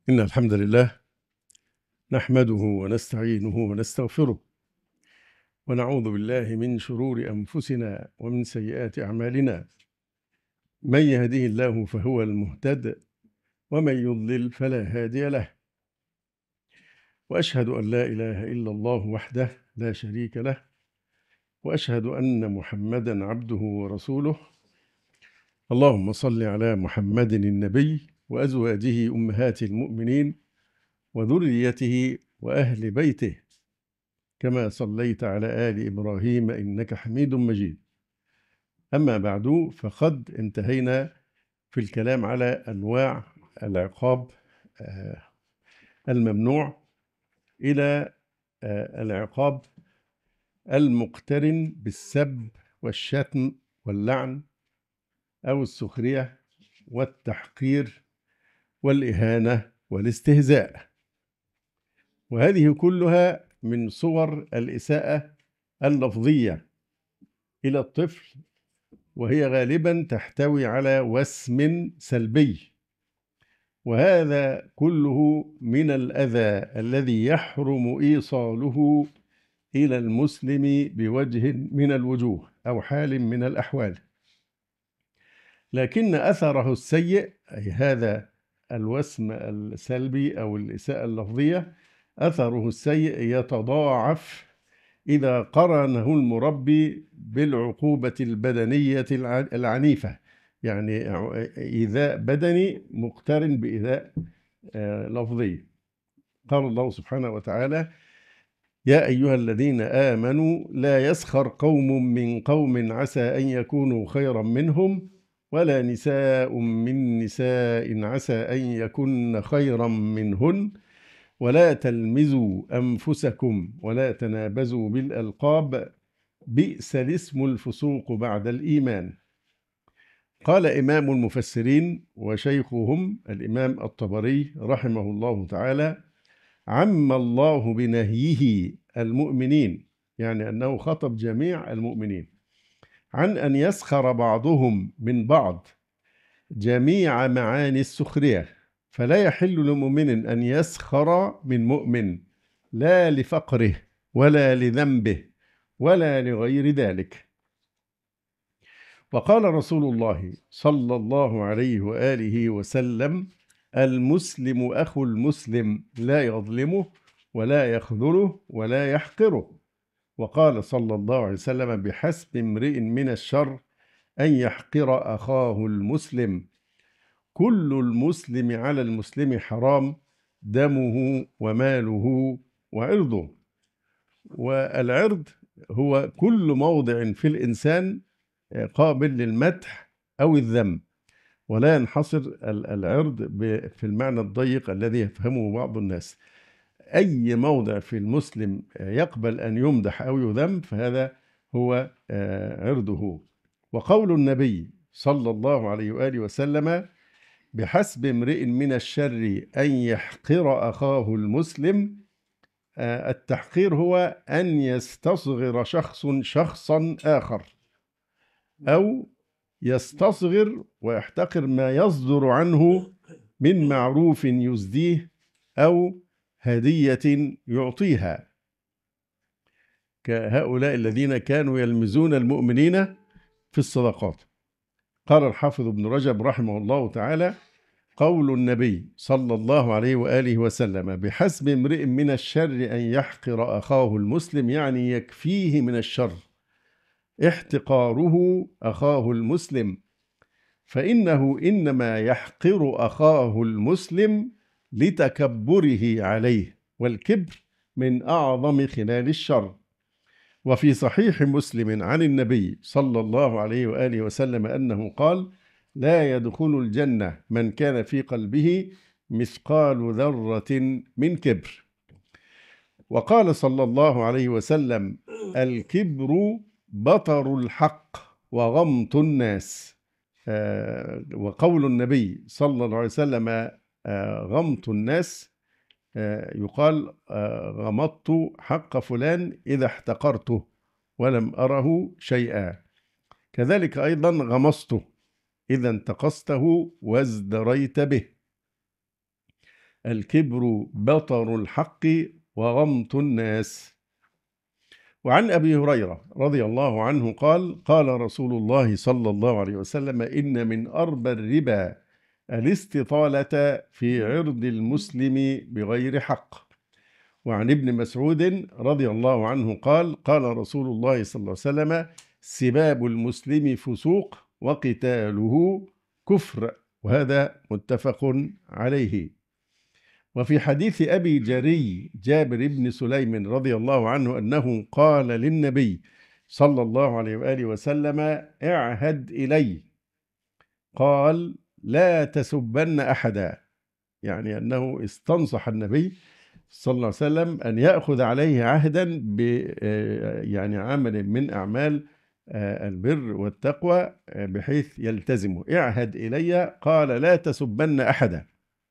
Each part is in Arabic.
إن الحمد لله نحمده ونستعينه ونستغفره ونعوذ بالله من شرور أنفسنا ومن سيئات أعمالنا. من يهده الله فهو المهتد ومن يضلل فلا هادي له، وأشهد أن لا إله إلا الله وحده لا شريك له، وأشهد أن محمدا عبده ورسوله. اللهم صل على محمد النبي وأزواجه أمهات المؤمنين وذريته وأهل بيته كما صليت على آل إبراهيم إنك حميد مجيد. أما بعد، فقد انتهينا في الكلام على أنواع العقاب الممنوع إلى العقاب المقترن بالسب والشتم واللعن أو السخرية والتحقير والإهانة والاستهزاء، وهذه كلها من صور الإساءة اللفظية إلى الطفل، وهي غالبا تحتوي على وسم سلبي، وهذا كله من الأذى الذي يحرم إيصاله إلى المسلم بوجه من الوجوه أو حال من الأحوال. لكن أثره السيء، أي هذا الوسم السلبي أو الإساءة اللفظية، أثره السيء يتضاعف إذا قرنه المربي بالعقوبة البدنية العنيفة، يعني إيذاء بدني مقترن بإيذاء لفظي. قال الله سبحانه وتعالى: يا أيها الذين آمنوا لا يسخر قوم من قوم عسى أن يكونوا خيرا منهم ولا نساء من نساء عسى أن يكن خيرا منهن ولا تلمزوا أنفسكم ولا تنابزوا بالألقاب بئس الاسم الفسوق بعد الإيمان. قال إمام المفسرين وشيخهم الإمام الطبري رحمه الله تعالى: عم الله بنهيه المؤمنين، يعني أنه خطب جميع المؤمنين، عن أن يسخر بعضهم من بعض جميع معاني السخرية، فلا يحل لمؤمن أن يسخر من مؤمن، لا لفقره ولا لذنبه ولا لغير ذلك. وقال رسول الله صلى الله عليه وآله وسلم: المسلم أخو المسلم لا يظلمه ولا يخذله ولا يحقره. وقال صلى الله عليه وسلم: بحسب امرئ من الشر أن يحقر أخاه المسلم، كل المسلم على المسلم حرام، دمه وماله وعرضه. والعرض هو كل موضع في الإنسان قابل للمدح أو الذم، ولا ينحصر العرض في المعنى الضيق الذي يفهمه بعض الناس. أي موضع في المسلم يقبل أن يمدح أو يذم فهذا هو عرضه. وقول النبي صلى الله عليه وآله وسلم: بحسب امرئ من الشر أن يحقر أخاه المسلم، التحقير هو أن يستصغر شخص شخصا آخر، أو يستصغر ويحتقر ما يصدر عنه من معروف يزديه أو هدية يعطيها، كهؤلاء الذين كانوا يلمزون المؤمنين في الصدقات. قال الحافظ ابن رجب رحمه الله تعالى: قول النبي صلى الله عليه وآله وسلم: بحسب امرئ من الشر أن يحقر أخاه المسلم، يعني يكفيه من الشر احتقاره أخاه المسلم، فإنه إنما يحقر أخاه المسلم لتكبره عليه، والكبر من أعظم خلال الشر. وفي صحيح مسلم عن النبي صلى الله عليه وآله وسلم أنه قال: لا يدخل الجنة من كان في قلبه مثقال ذرة من كبر. وقال صلى الله عليه وسلم: الكبر بطر الحق وغمط الناس. وقول النبي صلى الله عليه وسلم: غمط الناس، يقال غمضت حق فلان إذا احتقرته ولم أره شيئا، كذلك أيضا غمصته إذا انتقصته وازدريت به. الكبر بطر الحق وغمط الناس. وعن أبي هريرة رضي الله عنه قال قال رسول الله صلى الله عليه وسلم إن من أربى الربا الاستطالة في عرض المسلم بغير حق. وعن ابن مسعود رضي الله عنه قال قال رسول الله صلى الله عليه وسلم سباب المسلم فسوق وقتاله كفر، وهذا متفق عليه. وفي حديث أبي جري جابر بن سليم رضي الله عنه أنه قال للنبي صلى الله عليه وآله وسلم اعهد إلي، قال لا تسبن أحدا، يعني أنه استنصح النبي صلى الله عليه وسلم أن يأخذ عليه عهدا يعني عمل من أعمال البر والتقوى بحيث يلتزمه. اعهد إلي، قال لا تسبن أحدا.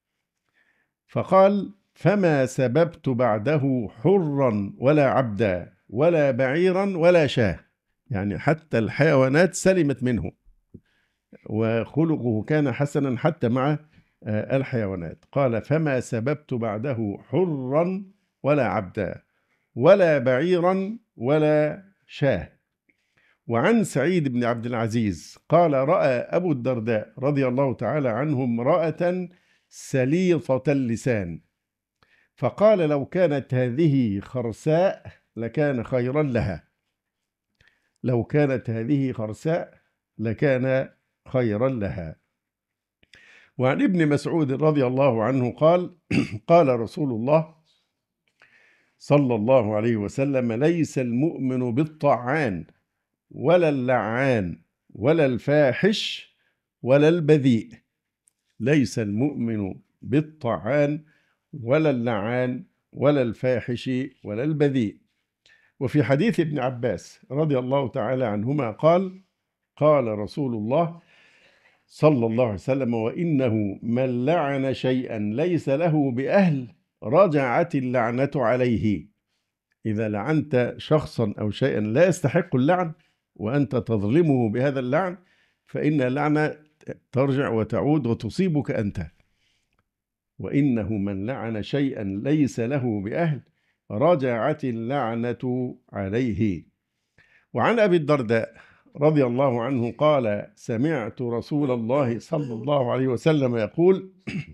فقال فما سببت بعده حرا ولا عبدا ولا بعيرا ولا شاه، يعني حتى الحيوانات سلمت منه، وخلقه كان حسنا حتى مع الحيوانات. قال فما سببت بعده حرا ولا عبدا ولا بعيرا ولا شاه. وعن سعيد بن عبد العزيز قال رأى أبو الدرداء رضي الله تعالى عنه امرأة سليطة اللسان، فقال لو كانت هذه خرساء لكان خيرا لها، لو كانت هذه خرساء لكان خيرا لها. وعن ابن مسعود رضي الله عنه قال قال رسول الله صلى الله عليه وسلم ليس المؤمن بالطعان ولا اللعان ولا الفاحش ولا البذيء، ليس المؤمن بالطعان ولا اللعان ولا الفاحش ولا البذيء. وفي حديث ابن عباس رضي الله تعالى عنهما قال قال رسول الله صلى الله عليه وسلم وإنه من لعن شيئا ليس له بأهل رجعت اللعنة عليه. إذا لعنت شخصا أو شيئا لا يستحق اللعن وأنت تظلمه بهذا اللعن، فإن اللعنة ترجع وتعود وتصيبك أنت. وإنه من لعن شيئا ليس له بأهل رجعت اللعنة عليه. وعن أبي الدرداء رضي الله عنه قال سمعت رسول الله صلى الله عليه وسلم يقول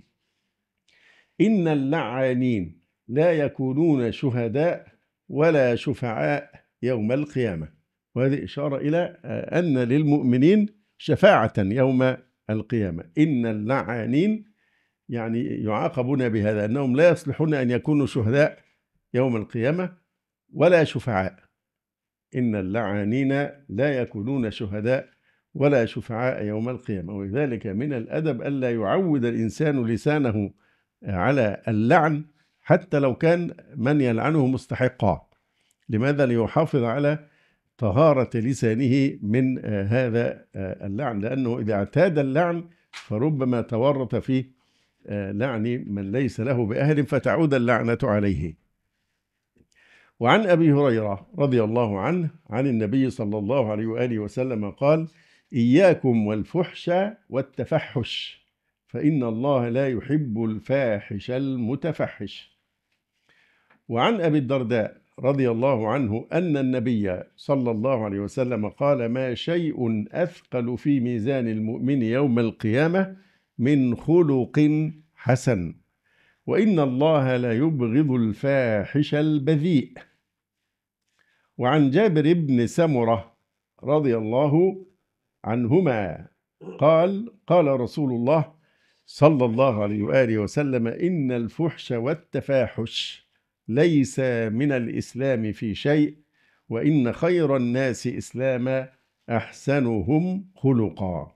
إن اللعانين لا يكونون شهداء ولا شفعاء يوم القيامة. وهذه إشارة إلى أن للمؤمنين شفاعة يوم القيامة. إن اللعانين يعني يعاقبون بهذا، أنهم لا يصلحون أن يكونوا شهداء يوم القيامة ولا شفعاء. إن اللعانين لا يكونون شهداء ولا شفعاء يوم القيامة. ولذلك من الأدب ألا يعود الإنسان لسانه على اللعن حتى لو كان من يلعنه مستحقا. لماذا؟ ليحافظ على طهارة لسانه من هذا اللعن، لأنه إذا اعتاد اللعن فربما تورط في لعن من ليس له بأهل فتعود اللعنة عليه. وعن أبي هريرة رضي الله عنه عن النبي صلى الله عليه وآله وسلم قال إياكم والفحش والتفحش فإن الله لا يحب الفاحش المتفحش. وعن أبي الدرداء رضي الله عنه أن النبي صلى الله عليه وسلم قال ما شيء أثقل في ميزان المؤمن يوم القيامة من خلق حسن، وإن الله لا يبغض الفاحش البذيء. وعن جابر بن سمرة رضي الله عنهما قال قال رسول الله صلى الله عليه وآله وسلم إن الفحش والتفاحش ليس من الإسلام في شيء، وإن خير الناس إسلاما أحسنهم خلقا.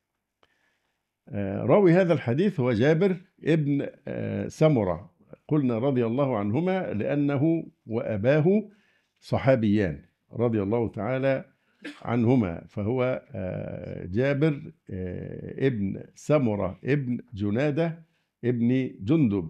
راوي هذا الحديث هو جابر ابن سمرة، قلنا رضي الله عنهما لأنه وأباه صحابيان رضي الله تعالى عنهما، فهو جابر ابن سمرة ابن جنادة ابن جندب،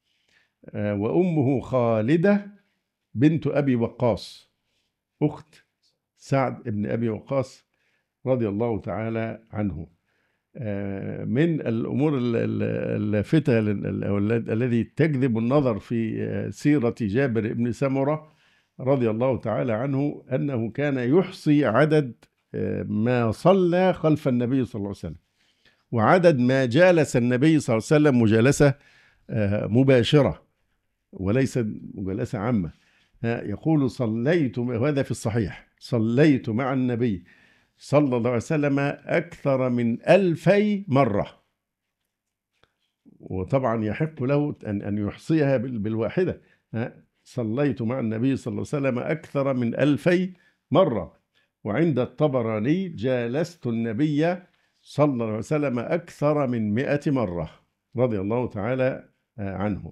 وأمه خالدة بنت أبي وقاص أخت سعد ابن أبي وقاص رضي الله تعالى عنه. من الأمور اللافتة الذي تجذب النظر في سيرة جابر بن سمرة رضي الله تعالى عنه أنه كان يحصي عدد ما صلى خلف النبي صلى الله عليه وسلم، وعدد ما جالس النبي صلى الله عليه وسلم مجالسة مباشرة وليس مجالسة عامة. يقول صليت، وهذا في الصحيح، صليت مع النبي صلى الله عليه وسلم أكثر من 2000 مرة. وطبعا يحق له أن يحصيها بالواحدة. صليت مع النبي صلى الله عليه وسلم أكثر من 2000 مرة. وعند الطبراني جالست النبي صلى الله عليه وسلم أكثر من 100 مرة رضي الله تعالى عنه.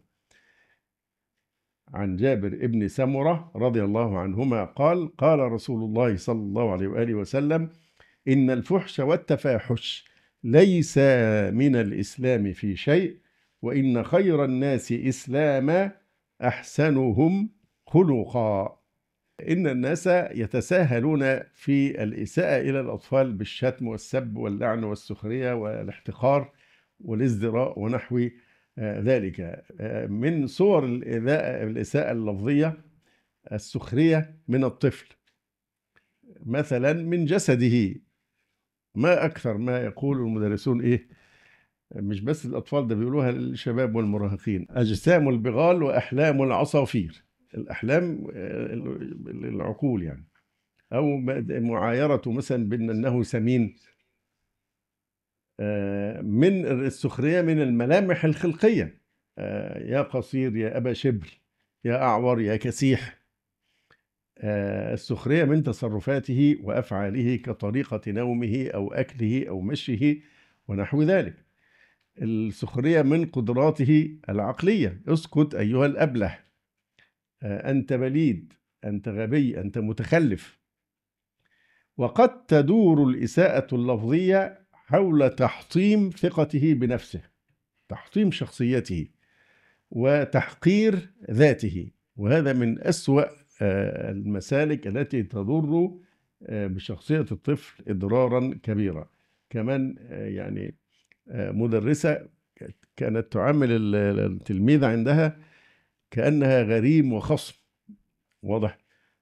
عن جابر ابن سمرة رضي الله عنهما قال: قال رسول الله صلى الله عليه وآله وسلم: إن الفحش والتفاحش ليس من الإسلام في شيء، وإن خير الناس إسلاما أحسنهم خلقا. إن الناس يتساهلون في الإساءة إلى الأطفال بالشتم والسب واللعن والسخرية والاحتقار والازدراء ونحو ذلك. من صور الإساءة اللفظية السخرية من الطفل، مثلا من جسده. ما أكثر ما يقول المدرسون إيه، مش بس الأطفال، ده بيقولوها للشباب والمراهقين: أجسام البغال وأحلام العصافير. الأحلام العقول يعني. أو معايرته مثلا بأن أنه سمين. من السخرية من الملامح الخلقية: يا قصير، يا أبا شبر، يا أعور، يا كسيح. السخرية من تصرفاته وأفعاله كطريقة نومه أو أكله أو مشيه ونحو ذلك. السخرية من قدراته العقلية: اسكت أيها الأبله، أنت بليد، أنت غبي، أنت متخلف. وقد تدور الإساءة اللفظية حول تحطيم ثقته بنفسه، تحطيم شخصيته، وتحقير ذاته. وهذا من أسوأ المسالك التي تضر بشخصية الطفل إضرارا كبيرا. كمان يعني مدرسة كانت تعامل التلميذة عندها كأنها غريم وخصم، واضح.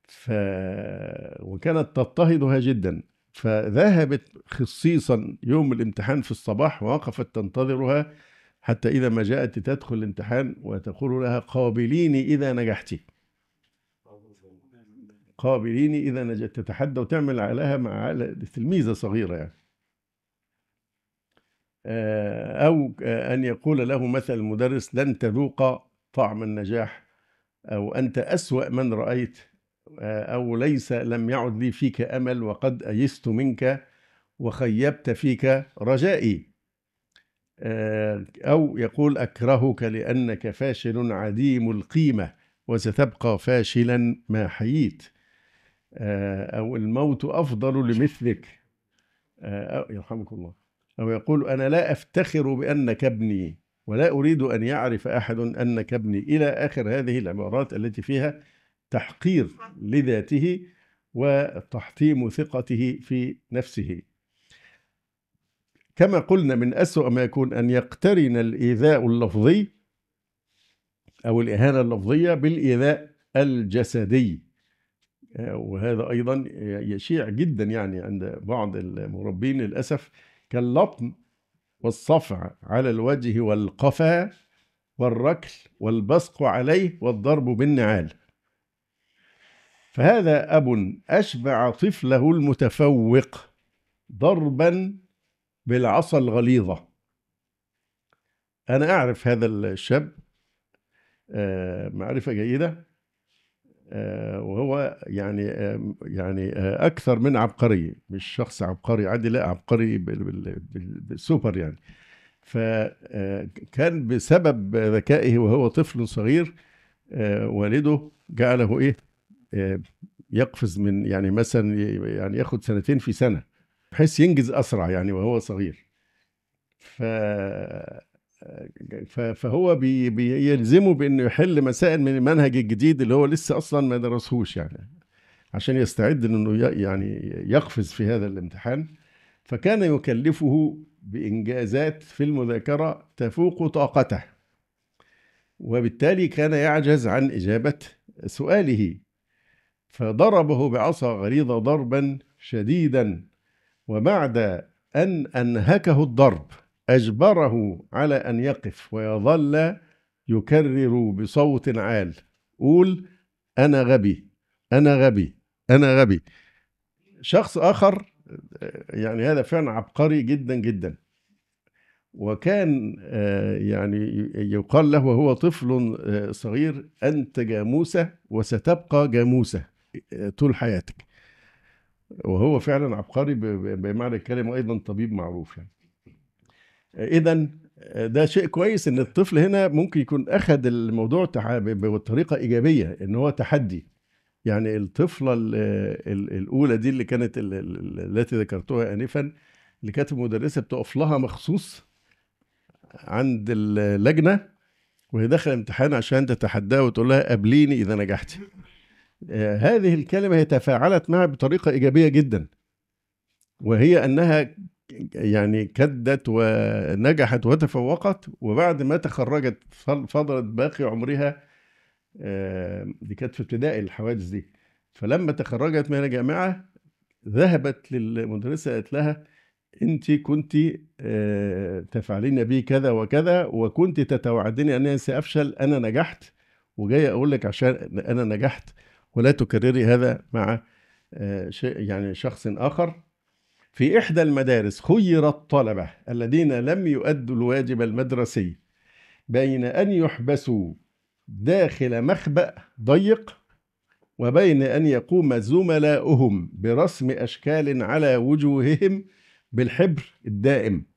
وكانت تضطهدها جدا، فذهبت خصيصا يوم الامتحان في الصباح ووقفت تنتظرها حتى إذا ما جاءت تدخل الامتحان وتقول لها: قابليني إذا نجحتي، قابليني إذا نجحت. تتحدى وتعمل عليها مع تلميذة صغيرة يعني. أو أن يقول له مثل المدرس: لن تذوق طعم النجاح، أو أنت أسوأ من رأيت، أو لم يعد لي فيك أمل وقد أيست منك وخيبت فيك رجائي. أو يقول: أكرهك لأنك فاشل عديم القيمة وستبقى فاشلا ما حييت. أو الموت أفضل لمثلك، يرحمك الله. أو يقول: أنا لا أفتخر بأنك ابني ولا أريد أن يعرف أحد أنك ابني، إلى آخر هذه العبارات التي فيها تحقير لذاته وتحطيم ثقته في نفسه. كما قلنا من أسوأ ما يكون أن يقترن الإيذاء اللفظي أو الإهانة اللفظية بالإيذاء الجسدي. وهذا أيضا يشيع جدا يعني عند بعض المربين للأسف، كاللطم والصفع على الوجه والقفا والركل والبصق عليه والضرب بالنعال. فهذا أب أشبع طفله المتفوق ضربا بالعصا الغليظة. أنا أعرف هذا الشاب معرفة جيدة، وهو يعني أكثر من عبقري، مش شخص عبقري عادي، لا، عبقري بالسوبر يعني. فكان بسبب ذكائه وهو طفل صغير والده جعله إيه، يقفز من يعني مثلا يعني ياخد 2 في سنة بحيث ينجز أسرع يعني وهو صغير. فهو بيلزمه بأنه يحل مسائل من المنهج الجديد اللي هو لسه أصلا ما درسهوش يعني، عشان يستعد أنه يعني يقفز في هذا الامتحان. فكان يكلفه بإنجازات في المذاكرة تفوق طاقته، وبالتالي كان يعجز عن إجابة سؤاله، فضربه بعصا غليظة ضربا شديدا، وبعد أن أنهكه الضرب أجبره على أن يقف ويظل يكرر بصوت عال: قول أنا غبي، أنا غبي، أنا غبي. شخص آخر، يعني هذا فعلا عبقري جدا جدا، وكان يعني يقال له وهو طفل صغير: أنت جاموسة وستبقى جاموسة طول حياتك. وهو فعلا عبقري بمعنى الكلمة، وأيضا طبيب معروف يعني. إذا ده شيء كويس إن الطفل هنا ممكن يكون أخذ الموضوع بطريقة إيجابية، إن هو تحدي. يعني الطفلة الأولى دي اللي كانت التي ذكرتها آنفا، اللي كانت المدرسة بتقف لها مخصوص عند اللجنة وهي داخل امتحان عشان تتحداها وتقول لها قابليني إذا نجحت. هذه الكلمة هي تفاعلت معها بطريقة إيجابية جدا، وهي أنها يعني كدت ونجحت وتفوقت، وبعد ما تخرجت فضلت باقي عمرها، دي كانت في ابتدائي الحوادث دي، فلما تخرجت من الجامعة ذهبت للمدرسة قالت لها: أنت كنت تفعلين بي كذا وكذا، وكنت تتوعدني أنني سأفشل، أنا نجحت وجاي أقول لك عشان أنا نجحت، ولا تكرري هذا مع يعني شخص آخر. في إحدى المدارس خير الطلبة الذين لم يؤدوا الواجب المدرسي بين أن يحبسوا داخل مخبأ ضيق، وبين أن يقوم زملاؤهم برسم أشكال على وجوههم بالحبر الدائم.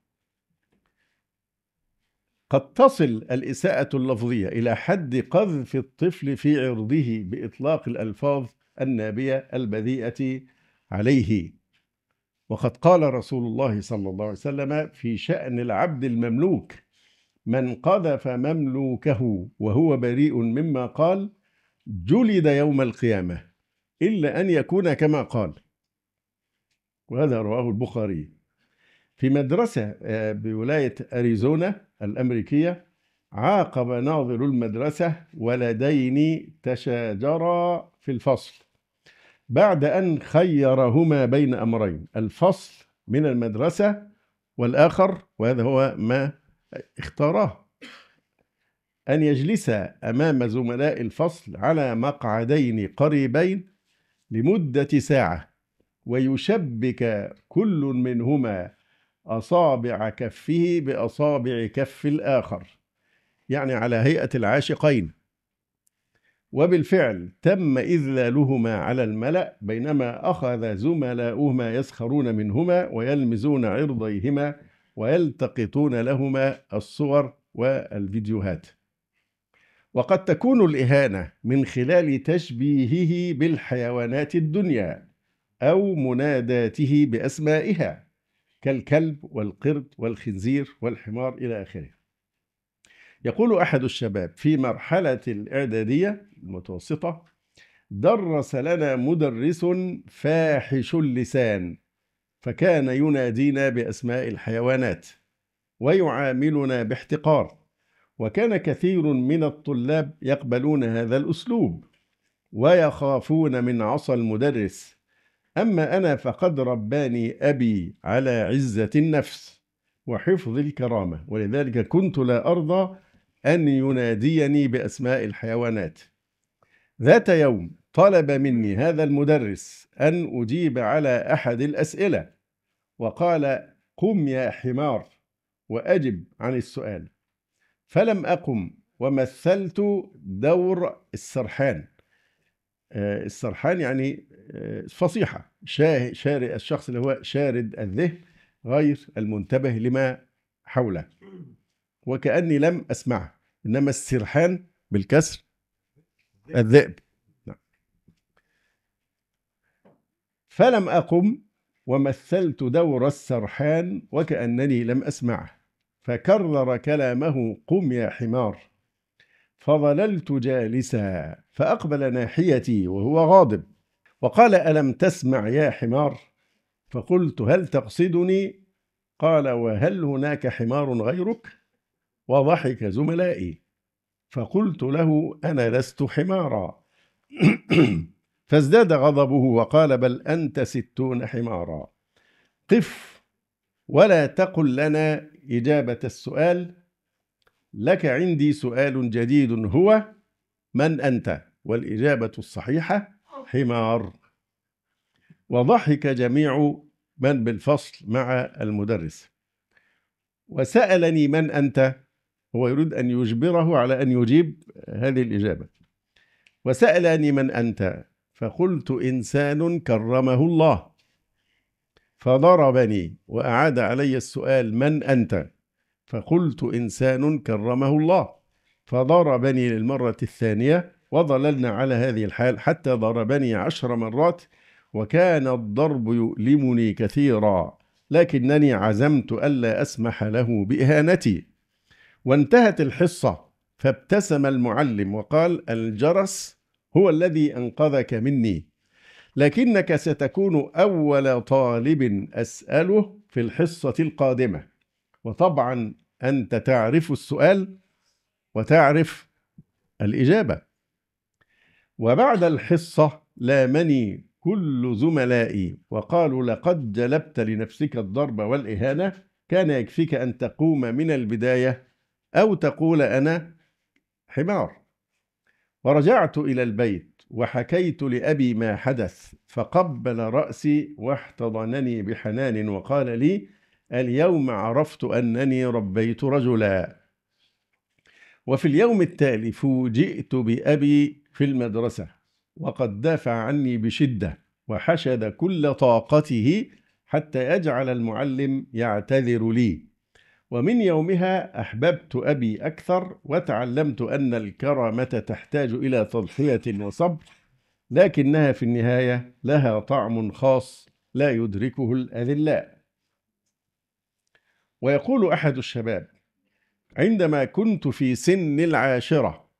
قد تصل الإساءة اللفظية إلى حد قذف الطفل في عرضه بإطلاق الألفاظ النابية البذيئة عليه. وقد قال رسول الله صلى الله عليه وسلم في شأن العبد المملوك: من قذف مملوكه وهو بريء مما قال جلد يوم القيامة إلا أن يكون كما قال. وهذا رواه البخاري. في مدرسة بولاية أريزونا الأمريكية عاقب ناظر المدرسة ولدين تشاجرا في الفصل بعد أن خيرهما بين أمرين: الفصل من المدرسة، والآخر وهذا هو ما اختاراه أن يجلس أمام زملاء الفصل على مقعدين قريبين لمدة ساعة، ويشبك كل منهما أصابع كفه بأصابع كف الآخر، يعني على هيئة العاشقين. وبالفعل تم إذلالهما على الملأ، بينما أخذ زملاؤهما يسخرون منهما ويلمزون عرضيهما ويلتقطون لهما الصور والفيديوهات. وقد تكون الإهانة من خلال تشبيهه بالحيوانات الدنيا أو مناداته بأسمائها كالكلب والقرد والخنزير والحمار إلى آخره. يقول أحد الشباب في مرحلة الإعدادية المتوسطة: درس لنا مدرس فاحش اللسان، فكان ينادينا بأسماء الحيوانات ويعاملنا باحتقار، وكان كثير من الطلاب يقبلون هذا الأسلوب ويخافون من عصا المدرس. أما أنا فقد رباني أبي على عزة النفس وحفظ الكرامة، ولذلك كنت لا أرضى أن يناديني بأسماء الحيوانات. ذات يوم طلب مني هذا المدرس أن أجيب على أحد الأسئلة، وقال: قم يا حمار وأجب عن السؤال. فلم أقم ومثلت دور السرحان. السرحان يعني فصيحة، شارد، الشخص اللي هو شارد الذهن غير المنتبه لما حوله، وكأني لم أسمعه. إنما السرحان بالكسر الذئب. فلم أقم ومثلت دور السرحان وكأنني لم أسمعه، فكرر كلامه: قم يا حمار. فظللت جالسا، فأقبل ناحيتي وهو غاضب وقال: ألم تسمع يا حمار؟ فقلت: هل تقصدني؟ قال: وهل هناك حمار غيرك؟ وضحك زملائي. فقلت له: أنا لست حمارا. فازداد غضبه وقال: بل أنت 60 حمارا. قف ولا تقل لنا إجابة السؤال، لك عندي سؤال جديد، هو: من أنت؟ والإجابة الصحيحة: حمار. وضحك جميع من بالفصل مع المدرس. وسألني: من أنت؟ هو يريد أن يجبره على أن يجيب هذه الإجابة. وسألني: من أنت؟ فقلت: إنسان كرمه الله. فضربني وأعاد علي السؤال: من أنت؟ فقلت: إنسان كرمه الله. فضربني للمرة الثانية، وظللنا على هذه الحال حتى ضربني 10 مرات، وكان الضرب يؤلمني كثيرا، لكنني عزمت ألا أسمح له بإهانتي. وانتهت الحصة، فابتسم المعلم وقال: الجرس هو الذي أنقذك مني، لكنك ستكون أول طالب أسأله في الحصة القادمة، وطبعا أنت تعرف السؤال وتعرف الإجابة. وبعد الحصة لامني كل زملائي وقالوا: لقد جلبت لنفسك الضرب والإهانة، كان يكفيك أن تقوم من البداية أو تقول: أنا حمار. ورجعت إلى البيت وحكيت لأبي ما حدث، فقبل رأسي واحتضنني بحنان وقال لي: اليوم عرفت أنني ربيت رجلا. وفي اليوم التالي فوجئت بأبي في المدرسة وقد دافع عني بشدة وحشد كل طاقته حتى يجعل المعلم يعتذر لي. ومن يومها أحببت أبي أكثر، وتعلمت أن الكرامة تحتاج إلى تضحية وصبر، لكنها في النهاية لها طعم خاص لا يدركه الأذلاء. ويقول أحد الشباب: عندما كنت في سن 10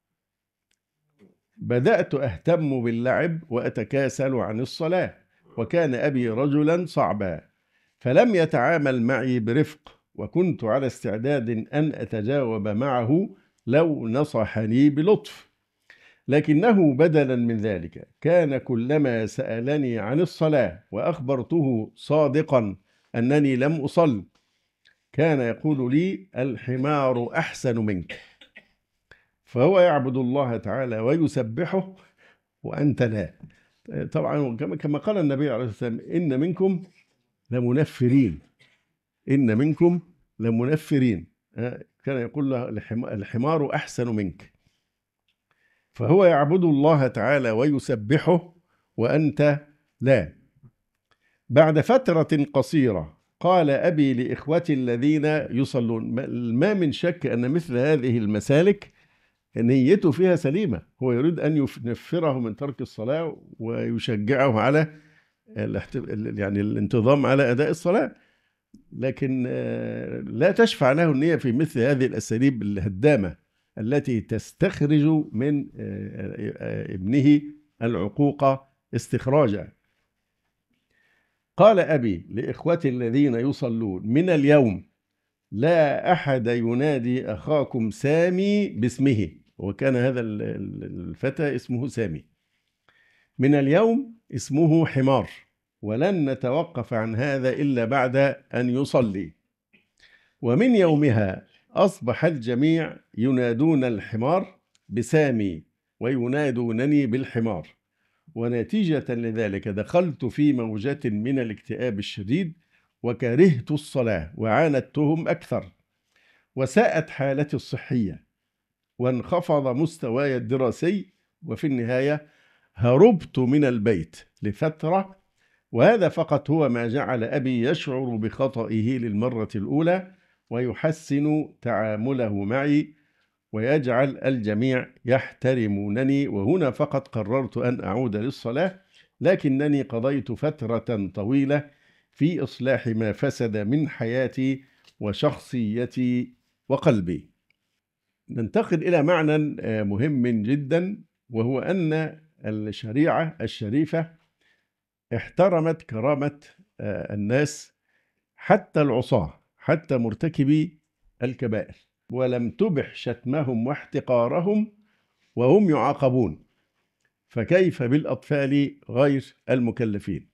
بدأت أهتم باللعب وأتكاسل عن الصلاة، وكان أبي رجلا صعبا فلم يتعامل معي برفق، وكنت على استعداد أن أتجاوب معه لو نصحني بلطف، لكنه بدلا من ذلك كان كلما سألني عن الصلاة وأخبرته صادقا أنني لم أصل كان يقول لي: الحمار أحسن منك. فهو يعبد الله تعالى ويسبحه وأنت لا. طبعا كما قال النبي عليه الصلاة والسلام: إن منكم لمنفرين، إن منكم لمنفرين. كان يقول له: الحمار أحسن منك. فهو يعبد الله تعالى ويسبحه وأنت لا. بعد فترة قصيرة قال أبي لإخوتي الذين يصلون: ما من شك أن مثل هذه المسالك نيته فيها سليمة، هو يريد أن ينفره من ترك الصلاة ويشجعه على يعني الانتظام على أداء الصلاة، لكن لا تشفع له النية في مثل هذه الأساليب الهدامة التي تستخرج من ابنه العقوق استخراجا. قال أبي لإخوتي الذين يصلون: من اليوم لا أحد ينادي أخاكم سامي باسمه، وكان هذا الفتى اسمه سامي. من اليوم اسمه حمار، ولن نتوقف عن هذا إلا بعد أن يصلي. ومن يومها أصبح الجميع ينادون الحمار بسامي وينادونني بالحمار. ونتيجة لذلك دخلت في موجة من الاكتئاب الشديد، وكرهت الصلاة وعاندتهم أكثر، وساءت حالتي الصحية وانخفض مستواي الدراسي، وفي النهاية هربت من البيت لفترة. وهذا فقط هو ما جعل أبي يشعر بخطئه للمرة الأولى ويحسن تعامله معي ويجعل الجميع يحترمونني. وهنا فقط قررت أن أعود للصلاة، لكنني قضيت فترة طويلة في إصلاح ما فسد من حياتي وشخصيتي وقلبي. ننتقل إلى معنى مهم جدا، وهو أن الشريعة الشريفة احترمت كرامة الناس حتى العصاة، حتى مرتكبي الكبائر، ولم تبح شتمهم واحتقارهم وهم يعاقبون، فكيف بالأطفال غير المكلفين؟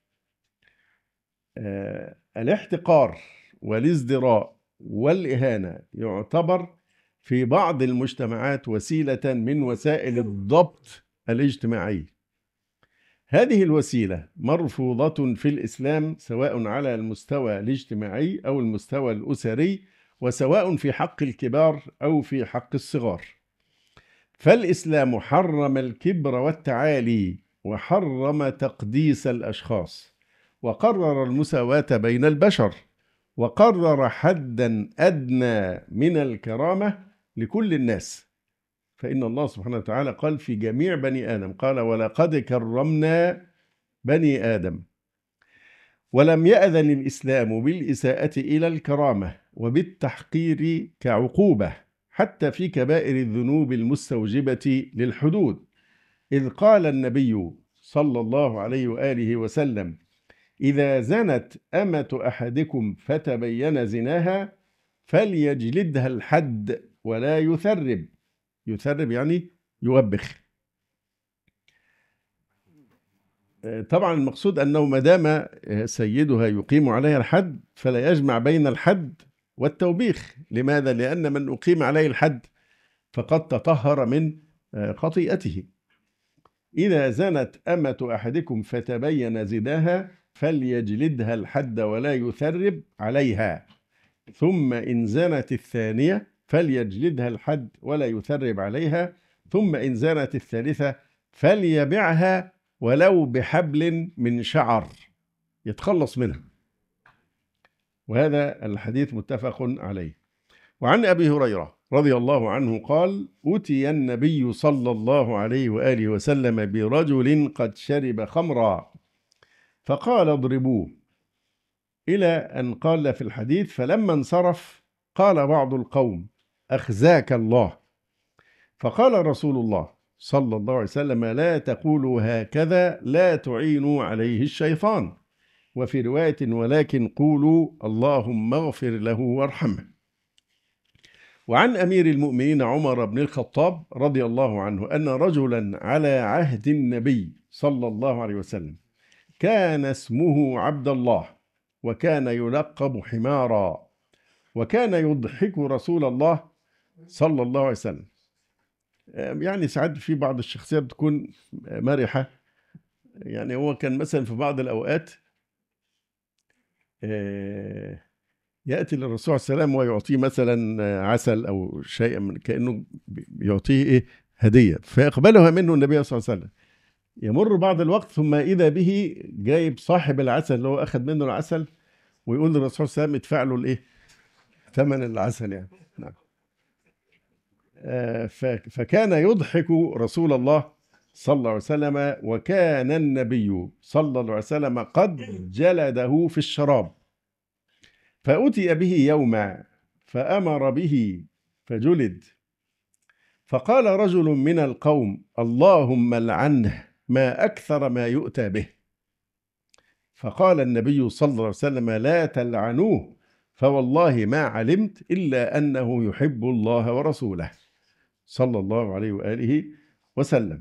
الاحتقار والازدراء والإهانة يعتبر في بعض المجتمعات وسيلة من وسائل الضبط الاجتماعي. هذه الوسيلة مرفوضة في الإسلام، سواء على المستوى الاجتماعي أو المستوى الأسري، وسواء في حق الكبار أو في حق الصغار. فالإسلام حرم الكبر والتعالي، وحرم تقديس الأشخاص، وقرر المساواة بين البشر، وقرر حداً أدنى من الكرامة لكل الناس. فإن الله سبحانه وتعالى قال في جميع بني آدم، قال ولقد كرمنا بني آدم. ولم يأذن الإسلام بالإساءة إلى الكرامة وبالتحقير كعقوبة حتى في كبائر الذنوب المستوجبة للحدود، إذ قال النبي صلى الله عليه وآله وسلم: إذا زنت أمة أحدكم فتبين زناها فليجلدها الحد ولا يثرب. يثرب يعني يوبخ. طبعا المقصود أنه ما دام سيدها يقيم عليها الحد فلا يجمع بين الحد والتوبيخ. لماذا؟ لأن من أقيم عليه الحد فقد تطهر من خطيئته. إذا زنت أمة أحدكم فتبين زناها فليجلدها الحد ولا يثرب عليها، ثم إن زنت الثانية فليجلدها الحد ولا يثرب عليها، ثم إن زنت الثالثة فليبعها ولو بحبل من شعر يتخلص منها. وهذا الحديث متفق عليه. وعن أبي هريرة رضي الله عنه قال: أتي النبي صلى الله عليه وآله وسلم برجل قد شرب خمرا فقال: اضربوه، إلى أن قال في الحديث: فلما انصرف قال بعض القوم: أخزاك الله. فقال رسول الله صلى الله عليه وسلم: لا تقولوا هكذا، لا تعينوا عليه الشيطان. وفي رواية: ولكن قولوا اللهم اغفر له وارحمه. وعن أمير المؤمنين عمر بن الخطاب رضي الله عنه أن رجلا على عهد النبي صلى الله عليه وسلم كان اسمه عبد الله، وكان يلقب حمارا، وكان يضحك رسول الله صلى الله عليه وسلم. يعني ساعات في بعض الشخصيات بتكون مرحة. يعني هو كان مثلا في بعض الأوقات يأتي للرسول صلى الله عليه وسلم ويعطيه مثلا عسل أو شيء من كأنه يعطيه إيه هدية، فيقبلها منه النبي صلى الله عليه وسلم. يمر بعض الوقت ثم إذا به جايب صاحب العسل اللي هو أخذ منه العسل ويقول للرسول صلى الله عليه وسلم: ادفع له الإيه ثمن العسل يعني. نعم. فكان يضحك رسول الله صلى الله عليه وسلم، وكان النبي صلى الله عليه وسلم قد جلده في الشراب. فأتي به يوما فأمر به فجلد. فقال رجل من القوم: اللهم لعنه، ما أكثر ما يؤتى به. فقال النبي صلى الله عليه وسلم: لا تلعنوه، فوالله ما علمت إلا أنه يحب الله ورسوله صلى الله عليه وآله وسلم.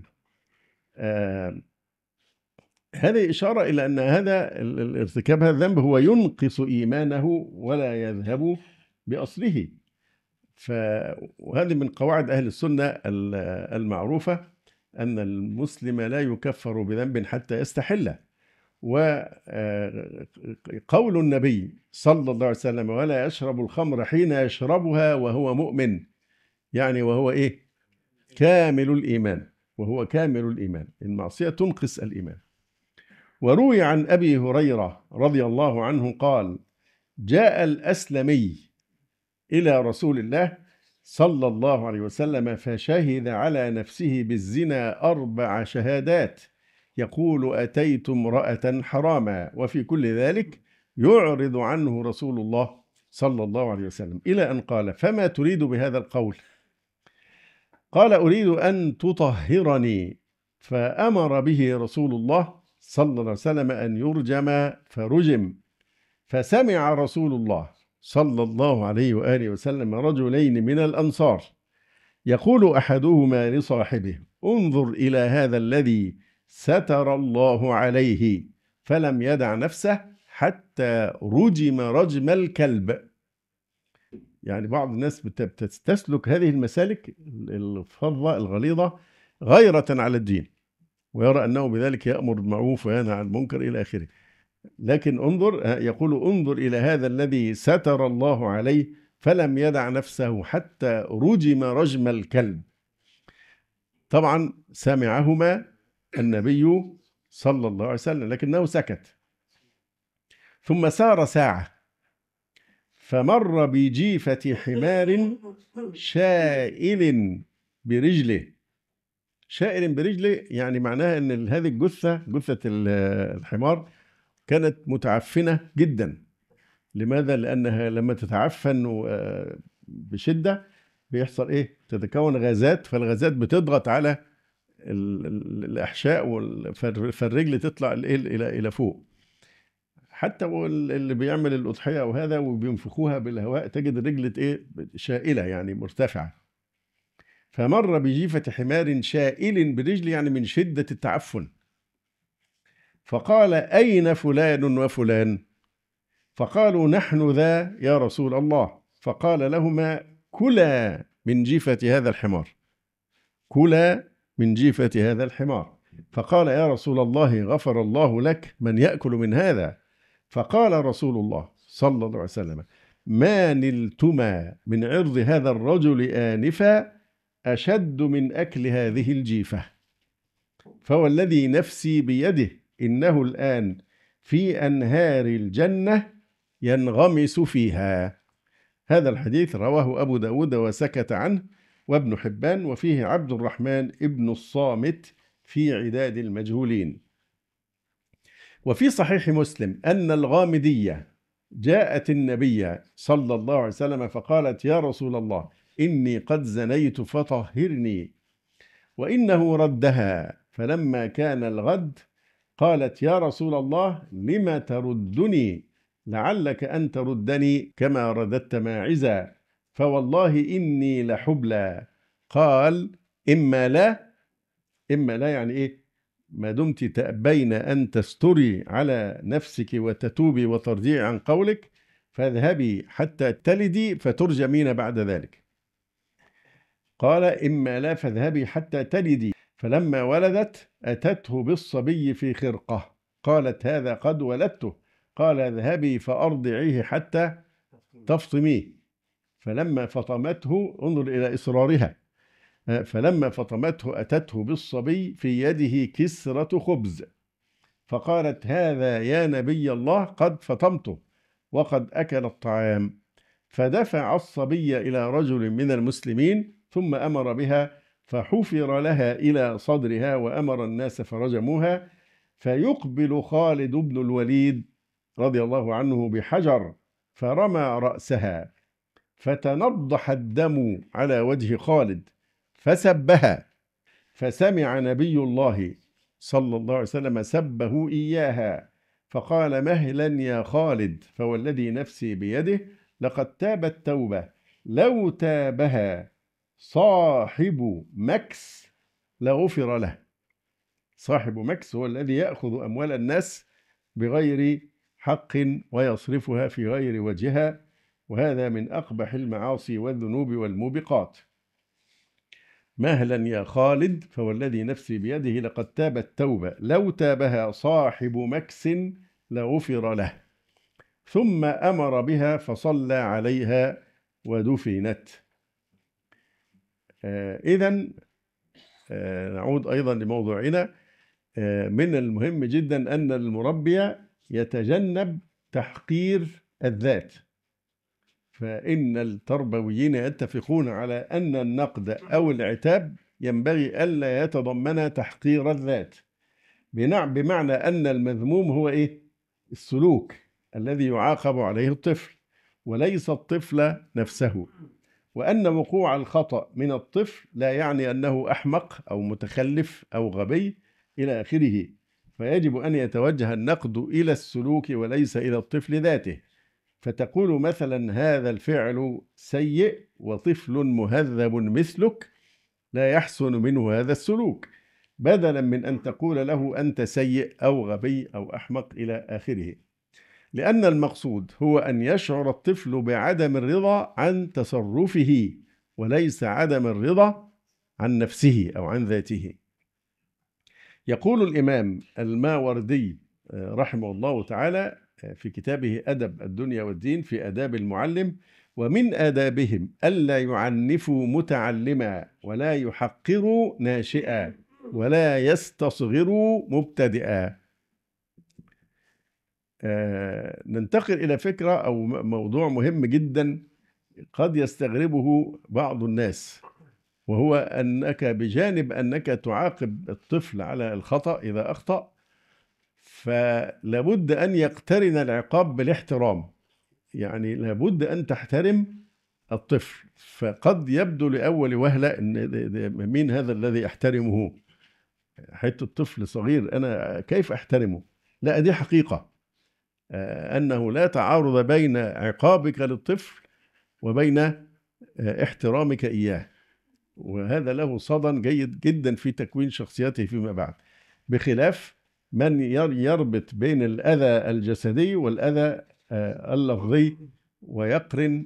هذه إشارة إلى أن هذا الارتكاب هذا الذنب هو ينقص إيمانه ولا يذهب بأصله. وهذه من قواعد أهل السنة المعروفة، أن المسلم لا يكفر بذنب حتى يستحله. وقول النبي صلى الله عليه وسلم: ولا يشرب الخمر حين يشربها وهو مؤمن، يعني وهو إيه؟ كامل الإيمان. وهو كامل الإيمان. المعصية تنقص الإيمان. وروي عن أبي هريرة رضي الله عنه قال: جاء الأسلمي إلى رسول الله صلى الله عليه وسلم فشهد على نفسه بالزنا 4 شهادات، يقول: أتيت امرأة حراما، وفي كل ذلك يعرض عنه رسول الله صلى الله عليه وسلم، إلى أن قال: فما تريد بهذا القول؟ قال: أريد أن تطهرني. فأمر به رسول الله صلى الله عليه وسلم أن يرجم فرجم، فسمع رسول الله صلى الله عليه وآله وسلم رجلين من الأنصار يقول أحدهما لصاحبه: انظر إلى هذا الذي ستر الله عليه فلم يدع نفسه حتى رجم رجم الكلب. يعني بعض الناس بتسلك هذه المسالك الفظة الغليظة غيرة على الدين، ويرى أنه بذلك يأمر بالمعروف وينهى عن المنكر إلى آخره. لكن يقول انظر إلى هذا الذي ستر الله عليه فلم يدع نفسه حتى رجم رجم الكلب. طبعا سمعهما النبي صلى الله عليه وسلم لكنه سكت. ثم سار ساعة فمر بجيفة حمار شائل برجله. شائل برجله يعني معناها أن هذه جثة الحمار كانت متعفنة جدا. لماذا؟ لأنها لما تتعفن بشدة بيحصل إيه؟ تتكون غازات، فالغازات بتضغط على الأحشاء فالرجل تطلع إلى فوق. حتى اللي بيعمل الأضحية أو هذا وبينفخوها بالهواء تجد الرجل إيه؟ شائلة يعني مرتفعة. فمر بجيفة حمار شائل برجل يعني من شدة التعفن. فقال: أين فلان وفلان؟ فقالوا: نحن ذا يا رسول الله. فقال لهما: كلا من جيفة هذا الحمار، كلا من جيفة هذا الحمار. فقال: يا رسول الله غفر الله لك، من يأكل من هذا؟ فقال رسول الله صلى الله عليه وسلم: ما نلتما من عرض هذا الرجل آنفا أشد من أكل هذه الجيفة، فوالذي نفسي بيده إنه الآن في أنهار الجنة ينغمس فيها. هذا الحديث رواه أبو داود وسكت عنه وابن حبان، وفيه عبد الرحمن ابن الصامت في عداد المجهولين. وفي صحيح مسلم أن الغامدية جاءت النبي صلى الله عليه وسلم فقالت: يا رسول الله إني قد زنيت فطهرني. وإنه ردها، فلما كان الغد قالت: يا رسول الله لم تردني؟ لعلك أن تردني كما رددت ماعزا، فوالله إني لحبلى. قال: إما لا يعني إيه؟ ما دمت تأبين أن تستري على نفسك وتتوبي وترجعي عن قولك فاذهبي حتى تلدي فترجمين بعد ذلك. قال: إما لا فاذهبي حتى تلدي. فلما ولدت أتته بالصبي في خرقة، قالت: هذا قد ولدته. قال: اذهبي فأرضعيه حتى تفطميه. فلما فطمته، انظر إلى إصرارها، فلما فطمته أتته بالصبي في يده كسرة خبز، فقالت: هذا يا نبي الله قد فطمته وقد أكل الطعام. فدفع الصبي إلى رجل من المسلمين ثم أمر بها، فحفر لها إلى صدرها وأمر الناس فرجموها. فيقبل خالد بن الوليد رضي الله عنه بحجر فرمى رأسها، فتنضح الدم على وجه خالد فسبها، فسمع نبي الله صلى الله عليه وسلم سبه إياها، فقال: مهلا يا خالد، فوالذي نفسي بيده لقد تابت توبة لو تابها صاحب مكس لغفر له. صاحب مكس هو الذي يأخذ أموال الناس بغير حق ويصرفها في غير وجهها، وهذا من أقبح المعاصي والذنوب والموبقات. مهلا يا خالد، فوالذي نفسي بيده لقد تابت توبة لو تابها صاحب مكس لغفر له. ثم أمر بها فصلى عليها ودفنت. إذن نعود أيضا لموضوعنا. من المهم جدا أن المربي يتجنب تحقير الذات، فإن التربويين يتفقون على أن النقد أو العتاب ينبغي ألا يتضمن تحقير الذات، بمعنى أن المذموم هو إيه؟ السلوك الذي يعاقب عليه الطفل وليس الطفل نفسه، وأن وقوع الخطأ من الطفل لا يعني أنه أحمق أو متخلف أو غبي إلى آخره، فيجب أن يتوجه النقد إلى السلوك وليس إلى الطفل ذاته. فتقول مثلا: هذا الفعل سيء وطفل مهذب مثلك لا يحسن منه هذا السلوك، بدلا من أن تقول له أنت سيء أو غبي أو أحمق إلى آخره. لأن المقصود هو أن يشعر الطفل بعدم الرضا عن تصرفه وليس عدم الرضا عن نفسه أو عن ذاته. يقول الإمام الماوردي رحمه الله تعالى في كتابه أدب الدنيا والدين في آداب المعلم: ومن آدابهم ألا يعنفوا متعلما ولا يحقروا ناشئا ولا يستصغروا مبتدئا. ننتقل إلى فكرة أو موضوع مهم جدا قد يستغربه بعض الناس، وهو أنك بجانب أنك تعاقب الطفل على الخطأ إذا أخطأ، فلابد أن يقترن العقاب بالاحترام. يعني لابد أن تحترم الطفل. فقد يبدو لأول وهلة أن مين هذا الذي أحترمه؟ حتى الطفل صغير أنا كيف أحترمه؟ لا، دي حقيقة أنه لا تعارض بين عقابك للطفل وبين احترامك إياه، وهذا له صدى جيد جدا في تكوين شخصيته فيما بعد، بخلاف من يربط بين الأذى الجسدي والأذى اللفظي ويقرن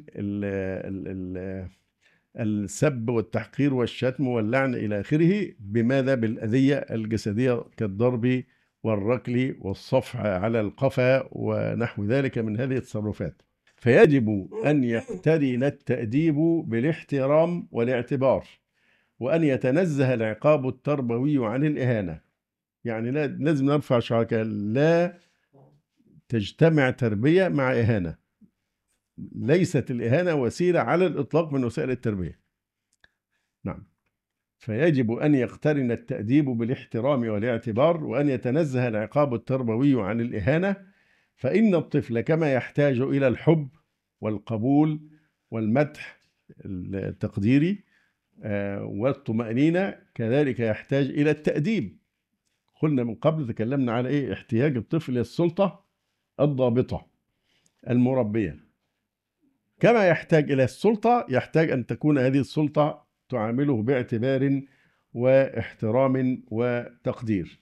السب والتحقير والشتم واللعن إلى آخره بماذا؟ بالأذية الجسدية كالضرب والركل والصفع على القفا ونحو ذلك من هذه التصرفات. فيجب أن يقترن التأديب بالاحترام والاعتبار، وأن يتنزه العقاب التربوي عن الإهانة. يعني لازم نرفع شعارك: لا تجتمع تربية مع إهانة. ليست الإهانة وسيلة على الإطلاق من وسائل التربية. نعم. فيجب أن يقترن التأديب بالاحترام والاعتبار، وأن يتنزه العقاب التربوي عن الإهانة، فإن الطفل كما يحتاج إلى الحب والقبول والمدح التقديري والطمأنينة، كذلك يحتاج إلى التأديب. قلنا من قبل، تكلمنا على إيه؟ احتياج الطفل للسلطة الضابطة المربية. كما يحتاج إلى السلطة، يحتاج أن تكون هذه السلطة تعامله باعتبار واحترام وتقدير.